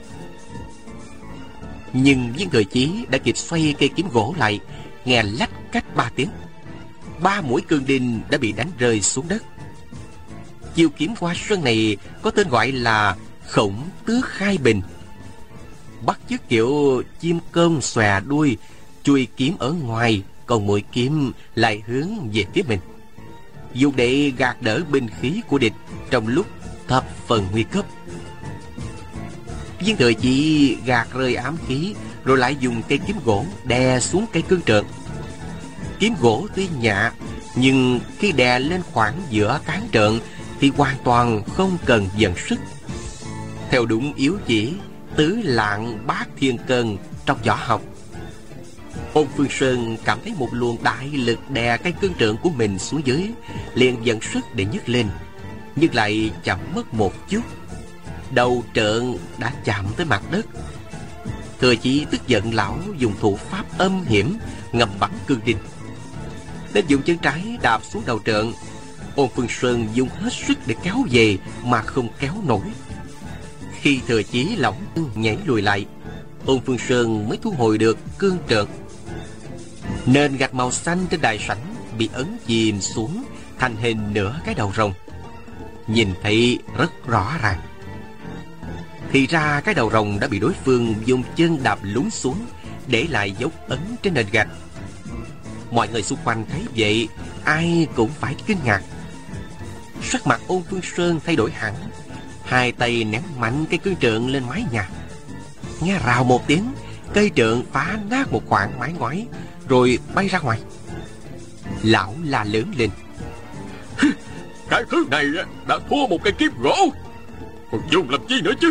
Nhưng Viên Thừa Chí đã kịp xoay cây kiếm gỗ lại, nghe lách cách 3 tiếng. 3 mũi cương đinh đã bị đánh rơi xuống đất. Chiêu kiếm Hoa Sơn này có tên gọi là Khổng Tước Khai Bình, bắt chước kiểu chim cơm xòe đuôi, chui kiếm ở ngoài, còn mũi kiếm lại hướng về phía mình, dùng để gạt đỡ binh khí của địch trong lúc thập phần nguy cấp. Viên Thừa Chí gạt rơi ám khí, rồi lại dùng cây kiếm gỗ đè xuống cây cương trượng. Kiếm gỗ tuy nhạ, nhưng khi đè lên khoảng giữa cán trượng thì hoàn toàn không cần dần sức. Theo đúng yếu chỉ tứ lạng bát thiên cân trong võ học. Ôn Phương Sơn cảm thấy một luồng đại lực đè cây cương trượng của mình xuống dưới, liền dần sức để nhấc lên, nhưng lại chậm mất một chút. Đầu trượng đã chạm tới mặt đất. Thừa Chí tức giận lão dùng thủ pháp âm hiểm ngầm bắn cương đinh, nên dùng chân trái đạp xuống đầu trượng. Ôn Phương Sơn dùng hết sức để kéo về mà không kéo nổi. Khi Thừa Chí lỏng nhảy lùi lại, Ôn Phương Sơn mới thu hồi được cương trượng. Nền gạch màu xanh trên đài sảnh bị ấn chìm xuống thành hình nửa cái đầu rồng, nhìn thấy rất rõ ràng. Thì ra cái đầu rồng đã bị đối phương dùng chân đạp lún xuống, để lại dấu ấn trên nền gạch. Mọi người xung quanh thấy vậy, ai cũng phải kinh ngạc. Sắc mặt Ôn Phương Sơn thay đổi hẳn, hai tay ném mạnh cây cương trượng lên mái nhà. Nghe rào một tiếng, cây trượng phá nát một khoảng mái ngói, rồi bay ra ngoài. Lão la lớn lên: Cái thứ này đã thua một cây kiếm gỗ, còn dùng làm chi nữa chứ?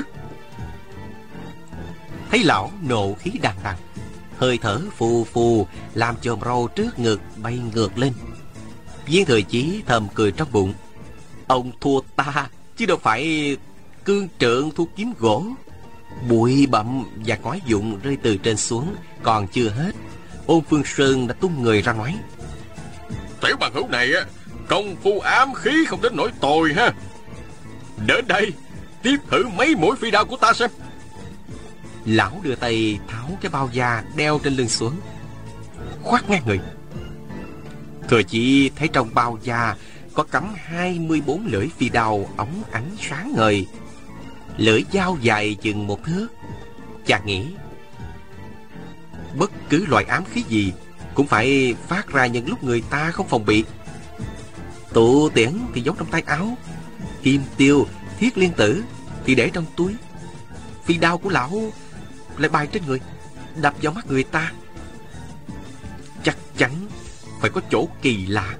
Thấy lão nộ khí đằng đằng, hơi thở phù phù làm chòm râu trước ngực bay ngược lên. Viên Thừa Chí thầm cười trong bụng: ông thua ta chứ đâu phải cương trượng thua kiếm gỗ. Bụi bặm và cói dụng rơi từ trên xuống còn chưa hết, Ôn Phương Sơn đã tung người ra nói: Tiểu bằng hữu này công phu ám khí không đến nỗi tồi ha. Đến đây tiếp thử mấy mũi phi đao của ta xem. Lão đưa tay tháo cái bao da đeo trên lưng xuống, khoác ngang người. Thừa Chí thấy trong bao da có cắm 24 lưỡi phi đao óng ánh sáng ngời, lưỡi dao dài chừng 1 thước. Chàng nghĩ, bất cứ loại ám khí gì cũng phải phát ra những lúc người ta không phòng bị. Tụ tiễn thì giấu trong tay áo, kim tiêu, thiết liên tử thì để trong túi. Phi đao của lão lại bay trên người, đập vào mắt người ta. Chắc chắn phải có chỗ kỳ lạ.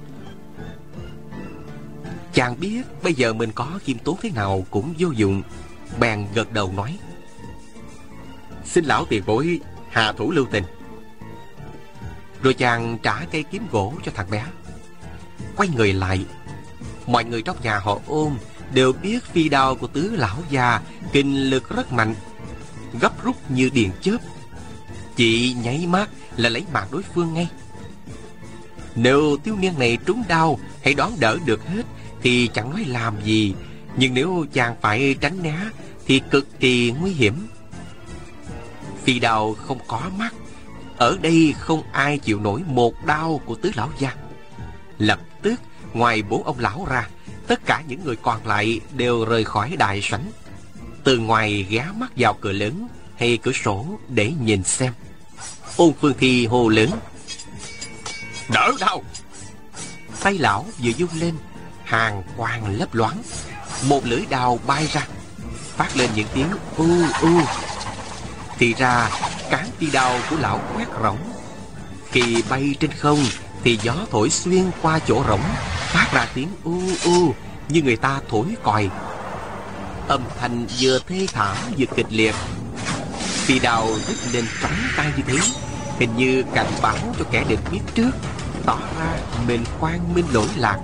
Chàng biết bây giờ mình có khiêm tốn thế nào cũng vô dụng, bèn gật đầu nói: Xin lão tiền bối hạ thủ lưu tình. Rồi chàng trả cây kiếm gỗ cho thằng bé, quay người lại. Mọi người trong nhà họ Ôn đều biết phi đao của tứ lão già kinh lực rất mạnh, gấp rút như điện chớp, chỉ nháy mắt là lấy mạng đối phương ngay. Nếu thiếu niên này trúng đao hay đón đỡ được hết thì chẳng nói làm gì, nhưng nếu chàng phải tránh né thì cực kỳ nguy hiểm. Phi đao không có mắt, ở đây không ai chịu nổi một đao của tứ lão gia. Lập tức Ngoài 4 ông lão ra, tất cả những người còn lại đều rời khỏi đại sảnh, từ ngoài ghé mắt vào cửa lớn hay cửa sổ để nhìn xem. Ôn Phương Thi hô lớn: Đỡ đau! Tay lão vừa vung lên, hàn quang lấp loáng, một lưỡi đao bay ra, phát lên những tiếng u u. Thì ra cán phi đao của lão quét rỗng. Khi bay trên không thì gió thổi xuyên qua chỗ rỗng, phát ra tiếng u u như người ta thổi còi. Âm thanh vừa thê thảm vừa kịch liệt. Phi đao rít lên trống tay như thế, hình như cảnh báo cho kẻ địch biết trước, tỏ ra mình quang minh lỗi lạc.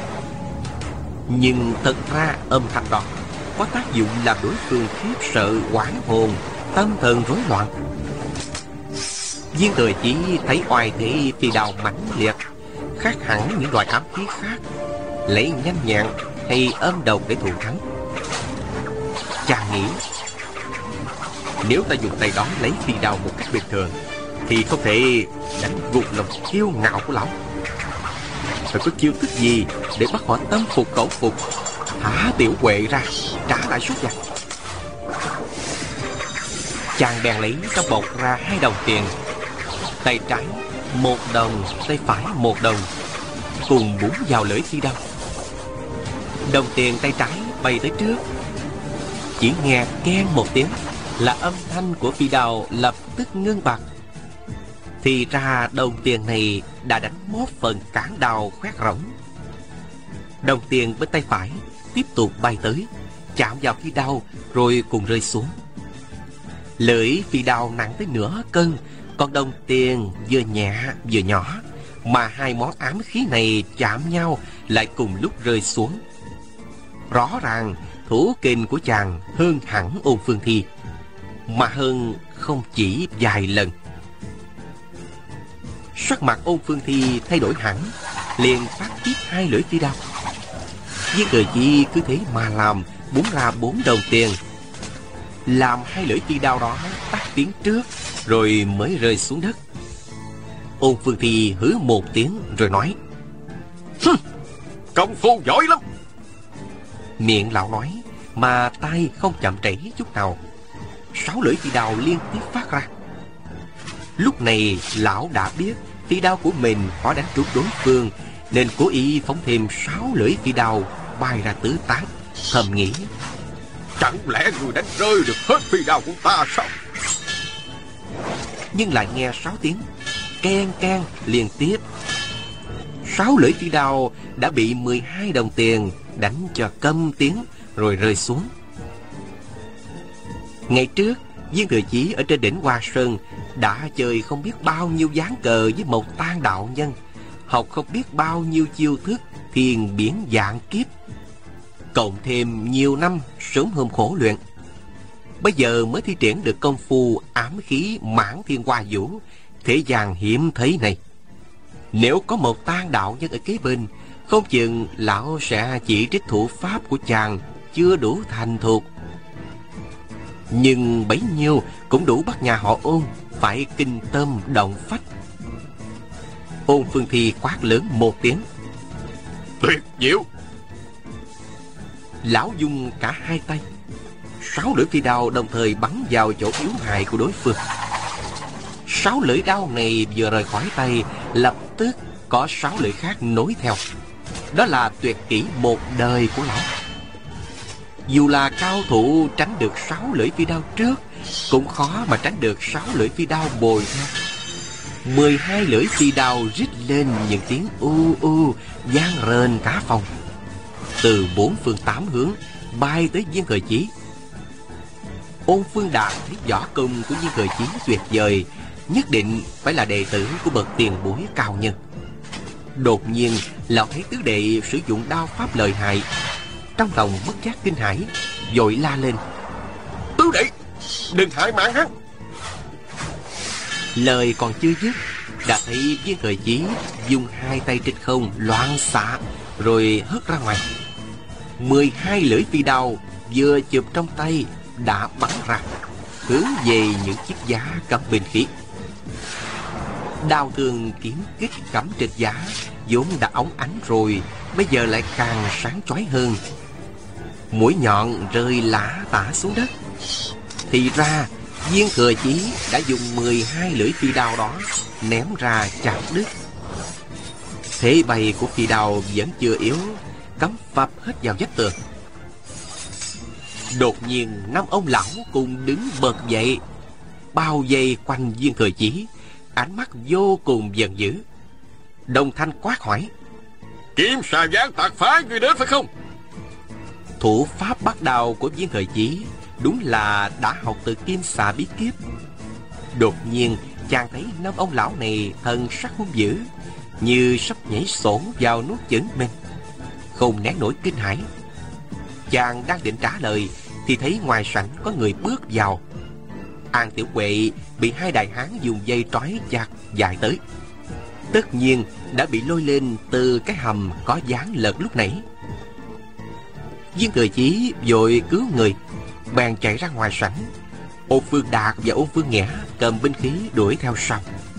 Nhưng thật ra âm thanh đó có tác dụng làm đối phương khiếp sợ hoảng hồn, tâm thần rối loạn. Viên Thừa Chí thấy oai thế phi đao mãnh liệt, khác hẳn những loại ám khí khác, lấy nhanh nhẹn hay âm độc để thủ thắng. Chàng nghĩ, nếu ta dùng tay đó lấy phi đao một cách bình thường thì không thể đánh gục lòng kiêu ngạo của lão. Phải có chiêu thức gì để bắt họ tâm phục khẩu phục, thả Tiểu Huệ ra, trả lại số vàng. Chàng bèn lấy trong bọc ra 2 đồng tiền, tay trái 1 đồng, tay phải 1 đồng, cùng búng vào lưỡi phi đao. Đồng tiền tay trái bay tới trước, chỉ nghe keng một tiếng là âm thanh của phi đao lập tức ngưng bặt. Thì ra đồng tiền này đã đánh mót phần cán đao khoét rỗng. Đồng tiền bên tay phải tiếp tục bay tới, chạm vào phi đao rồi cùng rơi xuống. Lưỡi phi đao nặng tới nửa cân, còn đồng tiền vừa nhẹ vừa nhỏ, mà 2 món ám khí này chạm nhau lại cùng lúc rơi xuống. Rõ ràng thủ kình của chàng hơn hẳn Ôn Phương Thi, mà hơn không chỉ vài lần. Sắc mặt Ôn Phương Thi thay đổi hẳn, liền phát tiếp 2 lưỡi phi đao. Viên Thừa Chí cứ thế mà làm, búng ra 4 đồng tiền, làm 2 lưỡi phi đao đó tắt tiếng trước rồi mới rơi xuống đất. Ôn Phương Thi hứ một tiếng rồi nói: Công phu giỏi lắm. Miệng lão nói mà tay không chậm trễ chút nào. 6 lưỡi phi đao liên tiếp phát ra. Lúc này lão đã biết phi đao của mình khó đánh trúng đối phương, nên cố ý phóng thêm 6 lưỡi phi đao bay ra tứ tán, thầm nghĩ: Chẳng lẽ người đánh rơi được hết phi đao của ta sao? Nhưng lại nghe 6 tiếng keng keng liên tiếp. 6 lưỡi phi đao đã bị 12 đồng tiền đánh cho câm tiếng rồi rơi xuống. Ngày trước, Viên Thừa Chí ở trên đỉnh Hoa Sơn đã chơi không biết bao nhiêu ván cờ với một Tang đạo nhân, học không biết bao nhiêu chiêu thức thiền biển vạn kiếp, cộng thêm nhiều năm sớm hôm khổ luyện, bây giờ mới thi triển được công phu ám khí Mãn Thiên Hoa Vũ, thế gian hiếm thấy này. Nếu có một Tang đạo nhân ở kế bên, không chừng lão sẽ chỉ trích thủ pháp của chàng chưa đủ thành thục. Nhưng bấy nhiêu cũng đủ bắt nhà họ Ôn phải kinh tâm động phách. Ôn Phương Thi quát lớn một tiếng: Tuyệt diệu! Lão dùng cả 2 tay, 6 lưỡi phi đao đồng thời bắn vào chỗ yếu hại của đối phương. 6 lưỡi đao này vừa rời khỏi tay, lập tức có 6 lưỡi khác nối theo. Đó là tuyệt kỹ một đời của lão. Dù là cao thủ tránh được 6 lưỡi phi đao trước, cũng khó mà tránh được 6 lưỡi phi đao bồi theo. 12 lưỡi phi đao rít lên những tiếng u u vang rền cả phòng, từ 4 phương 8 hướng bay tới Viên Thừa Chí. Ôn Phương Đạt thấy võ công của Viên Thừa Chí tuyệt vời, nhất định phải là đệ tử của bậc tiền bối cao nhân. Đột nhiên lão thấy tứ đệ sử dụng đao pháp lợi hại, trong lòng bất giác kinh hãi, vội la lên: Tứ đệ, đừng hại mạng hắn! Lời còn chưa dứt, đã thấy Viên Thừa Chí dùng 2 tay trên không loạn xạ rồi hất ra ngoài. 12 lưỡi phi đao vừa chụp trong tay đã bắn ra, hướng về những chiếc giá cắm binh khí. Đao thương kiếm kích cắm trên giá vốn đã óng ánh rồi, bây giờ lại càng sáng chói hơn. Mũi nhọn rơi lả tả xuống đất. Thì ra Viên Thừa Chí đã dùng 12 lưỡi phi đao đó ném ra chặt đứt. Thế bay của phi đao vẫn chưa yếu, cắm phập hết vào vách tường. Đột nhiên 5 ông lão cùng đứng bật dậy, bao vây quanh Viên Thừa Chí, ánh mắt vô cùng giận dữ. Đồng thanh quát hỏi: Kiếm xà gián tạc phái người đến phải không? Thủ pháp bắt đầu của Viên Thừa Chí đúng là đã học từ Kim Xà Bí Kíp. Đột nhiên chàng thấy 5 ông lão này thần sắc hung dữ, như sắp nhảy xổn vào nuốt chửng mình, không nén nổi kinh hãi. Chàng đang định trả lời thì thấy ngoài sảnh có người bước vào. An Tiểu Huệ bị 2 đại hán dùng dây trói chặt dài tới, tất nhiên đã bị lôi lên từ cái hầm có dáng lợt lúc nãy. Viên Thừa Chí vội cứu người, bèn chạy ra ngoài sảnh. Ôn Phương Đạt và Ôn Phương Nghĩa cầm binh khí đuổi theo sau.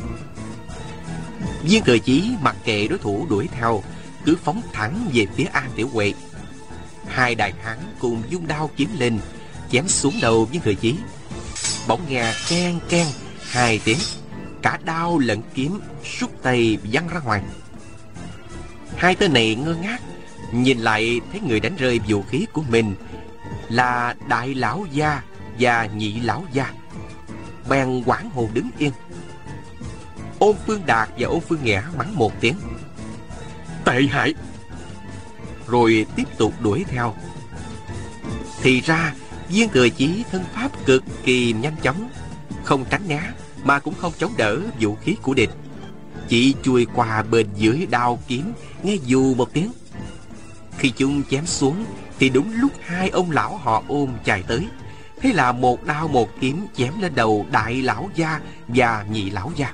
Viên Thừa Chí mặc kệ đối thủ đuổi theo, cứ phóng thẳng về phía An Tiểu Huệ. 2 đại hán cùng dung đao kiếm lên, chém xuống đầu Viên Thừa Chí. Bỗng nghe keng keng 2 tiếng, cả đao lẫn kiếm sút tay văng ra ngoài. 2 tên này ngơ ngác nhìn lại, thấy người đánh rơi vũ khí của mình là Đại Lão Gia và Nhị Lão Gia, bèn hoảng hồn đứng yên. Ôn Phương Đạt và Ôn Phương Nghĩa mắng một tiếng tệ hại, rồi tiếp tục đuổi theo. Thì ra Viên Thừa Chí thân pháp cực kỳ nhanh chóng, không tránh né mà cũng không chống đỡ vũ khí của địch, chỉ chui qua bên dưới đao kiếm nghe dù một tiếng. Khi chúng chém xuống thì đúng lúc 2 ông lão họ Ôn chạy tới. Thế là một đao một kiếm chém lên đầu Đại Lão Gia và Nhị Lão Gia.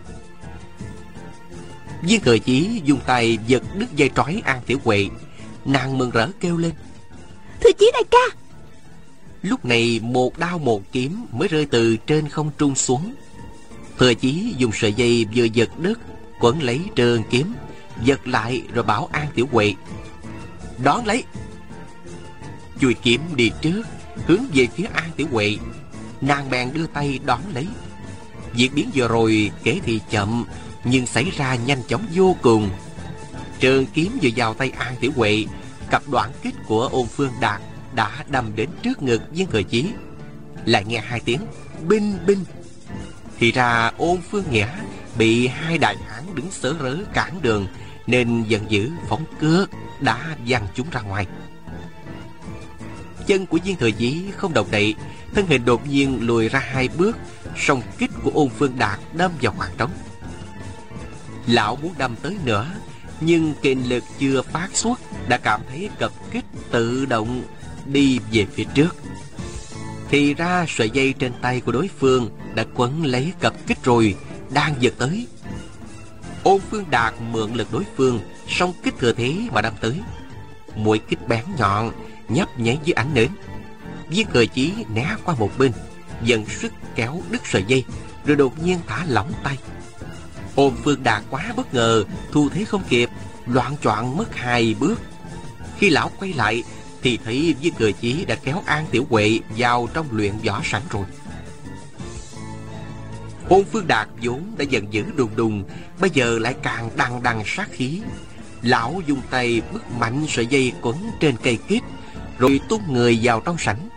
Viên Thừa Chí dùng tay giật đứt dây trói An Tiểu Huệ. Nàng mừng rỡ kêu lên: Thừa Chí đại ca! Lúc này một đao một kiếm mới rơi từ trên không trung xuống. Thừa Chí dùng sợi dây vừa giật đứt quấn lấy trường kiếm, giật lại rồi bảo An Tiểu Huệ: Đón lấy! Chùi kiếm đi trước, hướng về phía An Tiểu Huệ. Nàng bèn đưa tay đón lấy. Việc biến vừa rồi kể thì chậm, nhưng xảy ra nhanh chóng vô cùng. Trường kiếm vừa vào tay An Tiểu Huệ, cặp đoạn kích của Ôn Phương Đạt đã đâm đến trước ngực Viên Thừa Chí. Lại nghe 2 tiếng binh binh. Thì ra Ôn Phương Nghĩa bị 2 đại hán đứng sớ rớ cản đường, nên giận dữ phóng cước đã văng chúng ra ngoài. Chân của Viên Thừa Chí không động đậy, thân hình đột nhiên lùi ra 2 bước, song kích của Ôn Phương Đạt đâm vào khoảng trống. Lão muốn đâm tới nữa, nhưng kình lực chưa phát xuất đã cảm thấy cặp kích tự động đi về phía trước. Thì ra sợi dây trên tay của đối phương đã quấn lấy cặp kích rồi, đang giật tới. Ôn Phương Đạt mượn lực đối phương, song kích thừa thế mà đâm tới. Mũi kích bén nhọn nhấp nháy dưới ánh nến. Viên Thừa Chí né qua một bên, dần sức kéo đứt sợi dây, rồi đột nhiên thả lỏng tay. Ôn Phương Đạt quá bất ngờ, thu thế không kịp, loạng choạng mất 2 bước. Khi lão quay lại thì thấy Viên Thừa Chí đã kéo An Tiểu Huệ vào trong luyện võ sẵn rồi. Ôn Phương Đạt vốn đã giận dữ đùng đùng, bây giờ lại càng đằng đằng sát khí. Lão dùng tay bứt mạnh sợi dây quấn trên cây kít, rồi tung người vào trong sảnh.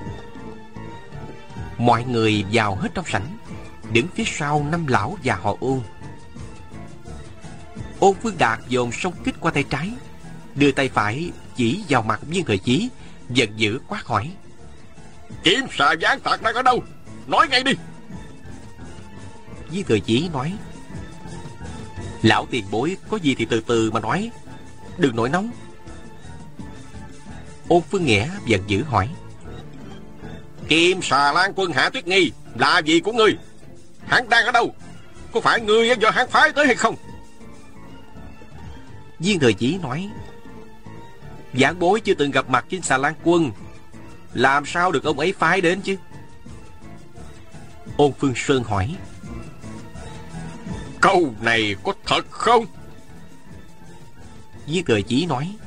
Mọi người vào hết trong sảnh, đứng phía sau 5 lão và họ Ôn. Ôn Phương Đạt dồn song kích qua tay trái, đưa tay phải chỉ vào mặt Viên Thừa Chí, giận dữ quát hỏi: Kiếm xà gián tạc đang ở đâu? Nói ngay đi! Viên Thừa Chí nói: Lão tiền bối, có gì thì từ từ mà nói, đừng nổi nóng. Ôn Phương Nghĩa giận dữ hỏi: Kim Xà Lan Quân Hạ Tuyết Nghi là gì của ngươi? Hắn đang ở đâu? Có phải ngươi do hắn phái tới hay không? Viên Thừa Chí nói: Vãn bối chưa từng gặp mặt Kim Xà Lan Quân, làm sao được ông ấy phái đến chứ? Ôn Phương Sơn hỏi: Câu này có thật không? Viên Thừa Chí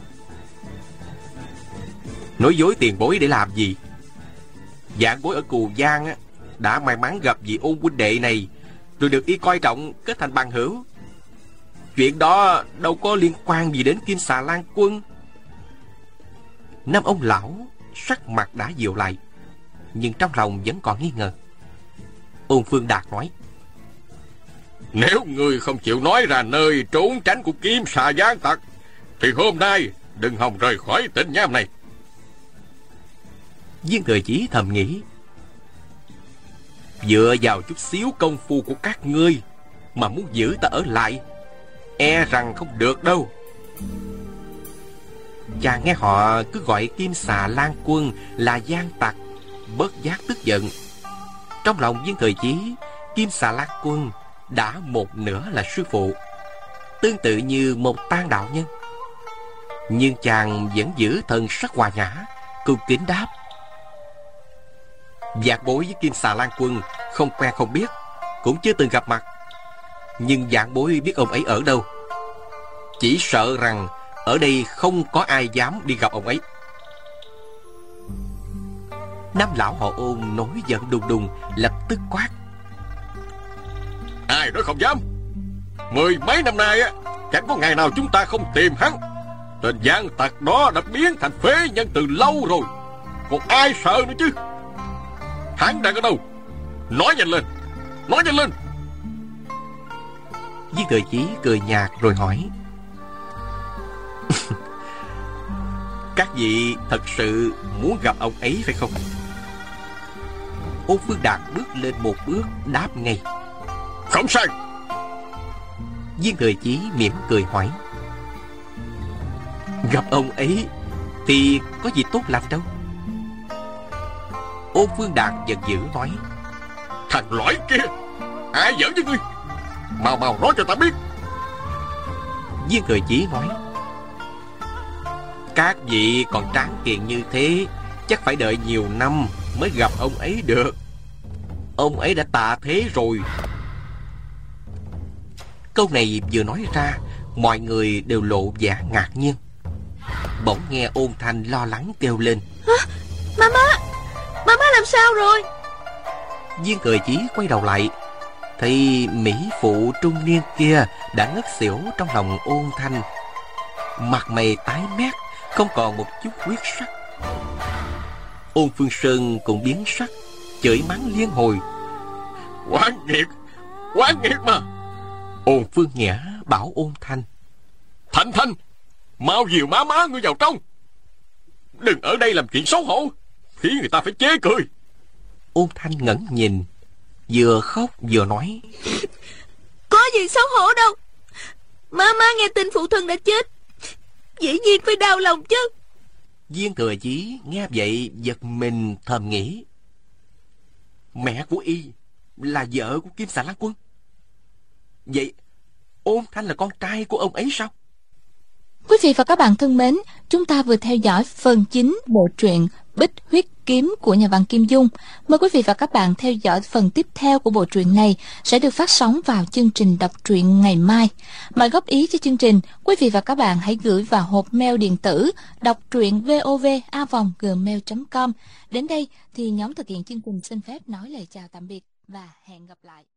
nói dối tiền bối để làm gì? Vạn bối ở Cù Giang á, đã may mắn gặp vị Ôn huynh đệ này, rồi được y coi trọng kết thành bằng hữu. Chuyện đó đâu có liên quan gì đến Kim Xà Lan Quân. Năm ông lão sắc mặt đã dịu lại, nhưng trong lòng vẫn còn nghi ngờ. Ôn Phương Đạt nói: Nếu ngươi không chịu nói ra nơi trốn tránh của Kim Xà gián tặc, thì hôm nay đừng hòng rời khỏi tỉnh nham này. Viên Thừa Chí thầm nghĩ: dựa vào chút xíu công phu của các ngươi mà muốn giữ ta ở lại, e rằng không được đâu. Chàng nghe họ cứ gọi Kim Xà Lan Quân là gian tặc, bớt giác tức giận. Trong lòng Viên Thừa Chí, Kim Xà Lan Quân đã một nửa là sư phụ, tương tự như một Tang đạo nhân. Nhưng chàng vẫn giữ thần sắc hòa nhã, cung kính đáp: Vạn bối với Kim Xà Lan Quân không quen không biết, cũng chưa từng gặp mặt. Nhưng vạn bối biết ông ấy ở đâu. Chỉ sợ rằng ở đây không có ai dám đi gặp ông ấy. Nam lão họ Ôn nổi giận đùng đùng, lập tức quát: Ai nói không dám? 10 mấy năm nay á, chẳng có ngày nào chúng ta không tìm hắn. Tên gian tặc đó đã biến thành phế nhân từ lâu rồi, còn ai sợ nữa chứ? Hắn đang ở đâu? Nói nhanh lên, nói nhanh lên. Viên Thừa Chí cười nhạt rồi hỏi: Các vị thật sự muốn gặp ông ấy phải không? Ôn Phương Đạt bước lên một bước đáp ngay: Không sai. Viên Thừa Chí mỉm cười hỏi: Gặp ông ấy thì có gì tốt lành đâu? Ôn Phương Đạt giận dữ nói: Thằng lõi kia, ai giỡn với ngươi? Mau mau nói cho ta biết. Viên Thừa Chí nói: Các vị còn tráng kiện như thế, chắc phải đợi nhiều năm mới gặp ông ấy được. Ông ấy đã tạ thế rồi. Câu này vừa nói ra, mọi người đều lộ vẻ ngạc nhiên. Bỗng nghe Ôn Thanh lo lắng kêu lên: Mama làm sao rồi? Viên Thừa Chí quay đầu lại, thì mỹ phụ trung niên kia đã ngất xỉu trong lòng Ôn Thanh, mặt mày tái mét, không còn một chút huyết sắc. Ôn Phương Sơn cũng biến sắc, chửi mắng liên hồi: Quán nghiệt mà. Ôn Phương Nhã bảo Ôn Thanh: Thanh, mau dìu má ngươi vào trong. Đừng ở đây làm chuyện xấu hổ, khiến người ta phải chế cười. Ôn Thanh ngẩng nhìn, vừa khóc vừa nói: Có gì xấu hổ đâu. Mama nghe tin phụ thân đã chết, dĩ nhiên phải đau lòng chứ. Viên Thừa Chí nghe vậy giật mình thầm nghĩ: Mẹ của y là vợ của Kim Xà Lan Quân. Vậy Ôn Thanh là con trai của ông ấy sao? Quý vị và các bạn thân mến, chúng ta vừa theo dõi phần 9 bộ truyện Bích Huyết Kiếm của nhà văn Kim Dung. Mời quý vị và các bạn theo dõi phần tiếp theo của bộ truyện này sẽ được phát sóng vào chương trình đọc truyện ngày mai. Mọi góp ý cho chương trình, quý vị và các bạn hãy gửi vào hộp mail điện tử đọc truyện vov@gmail.com. Đến đây thì nhóm thực hiện chương trình xin phép nói lời chào tạm biệt và hẹn gặp lại.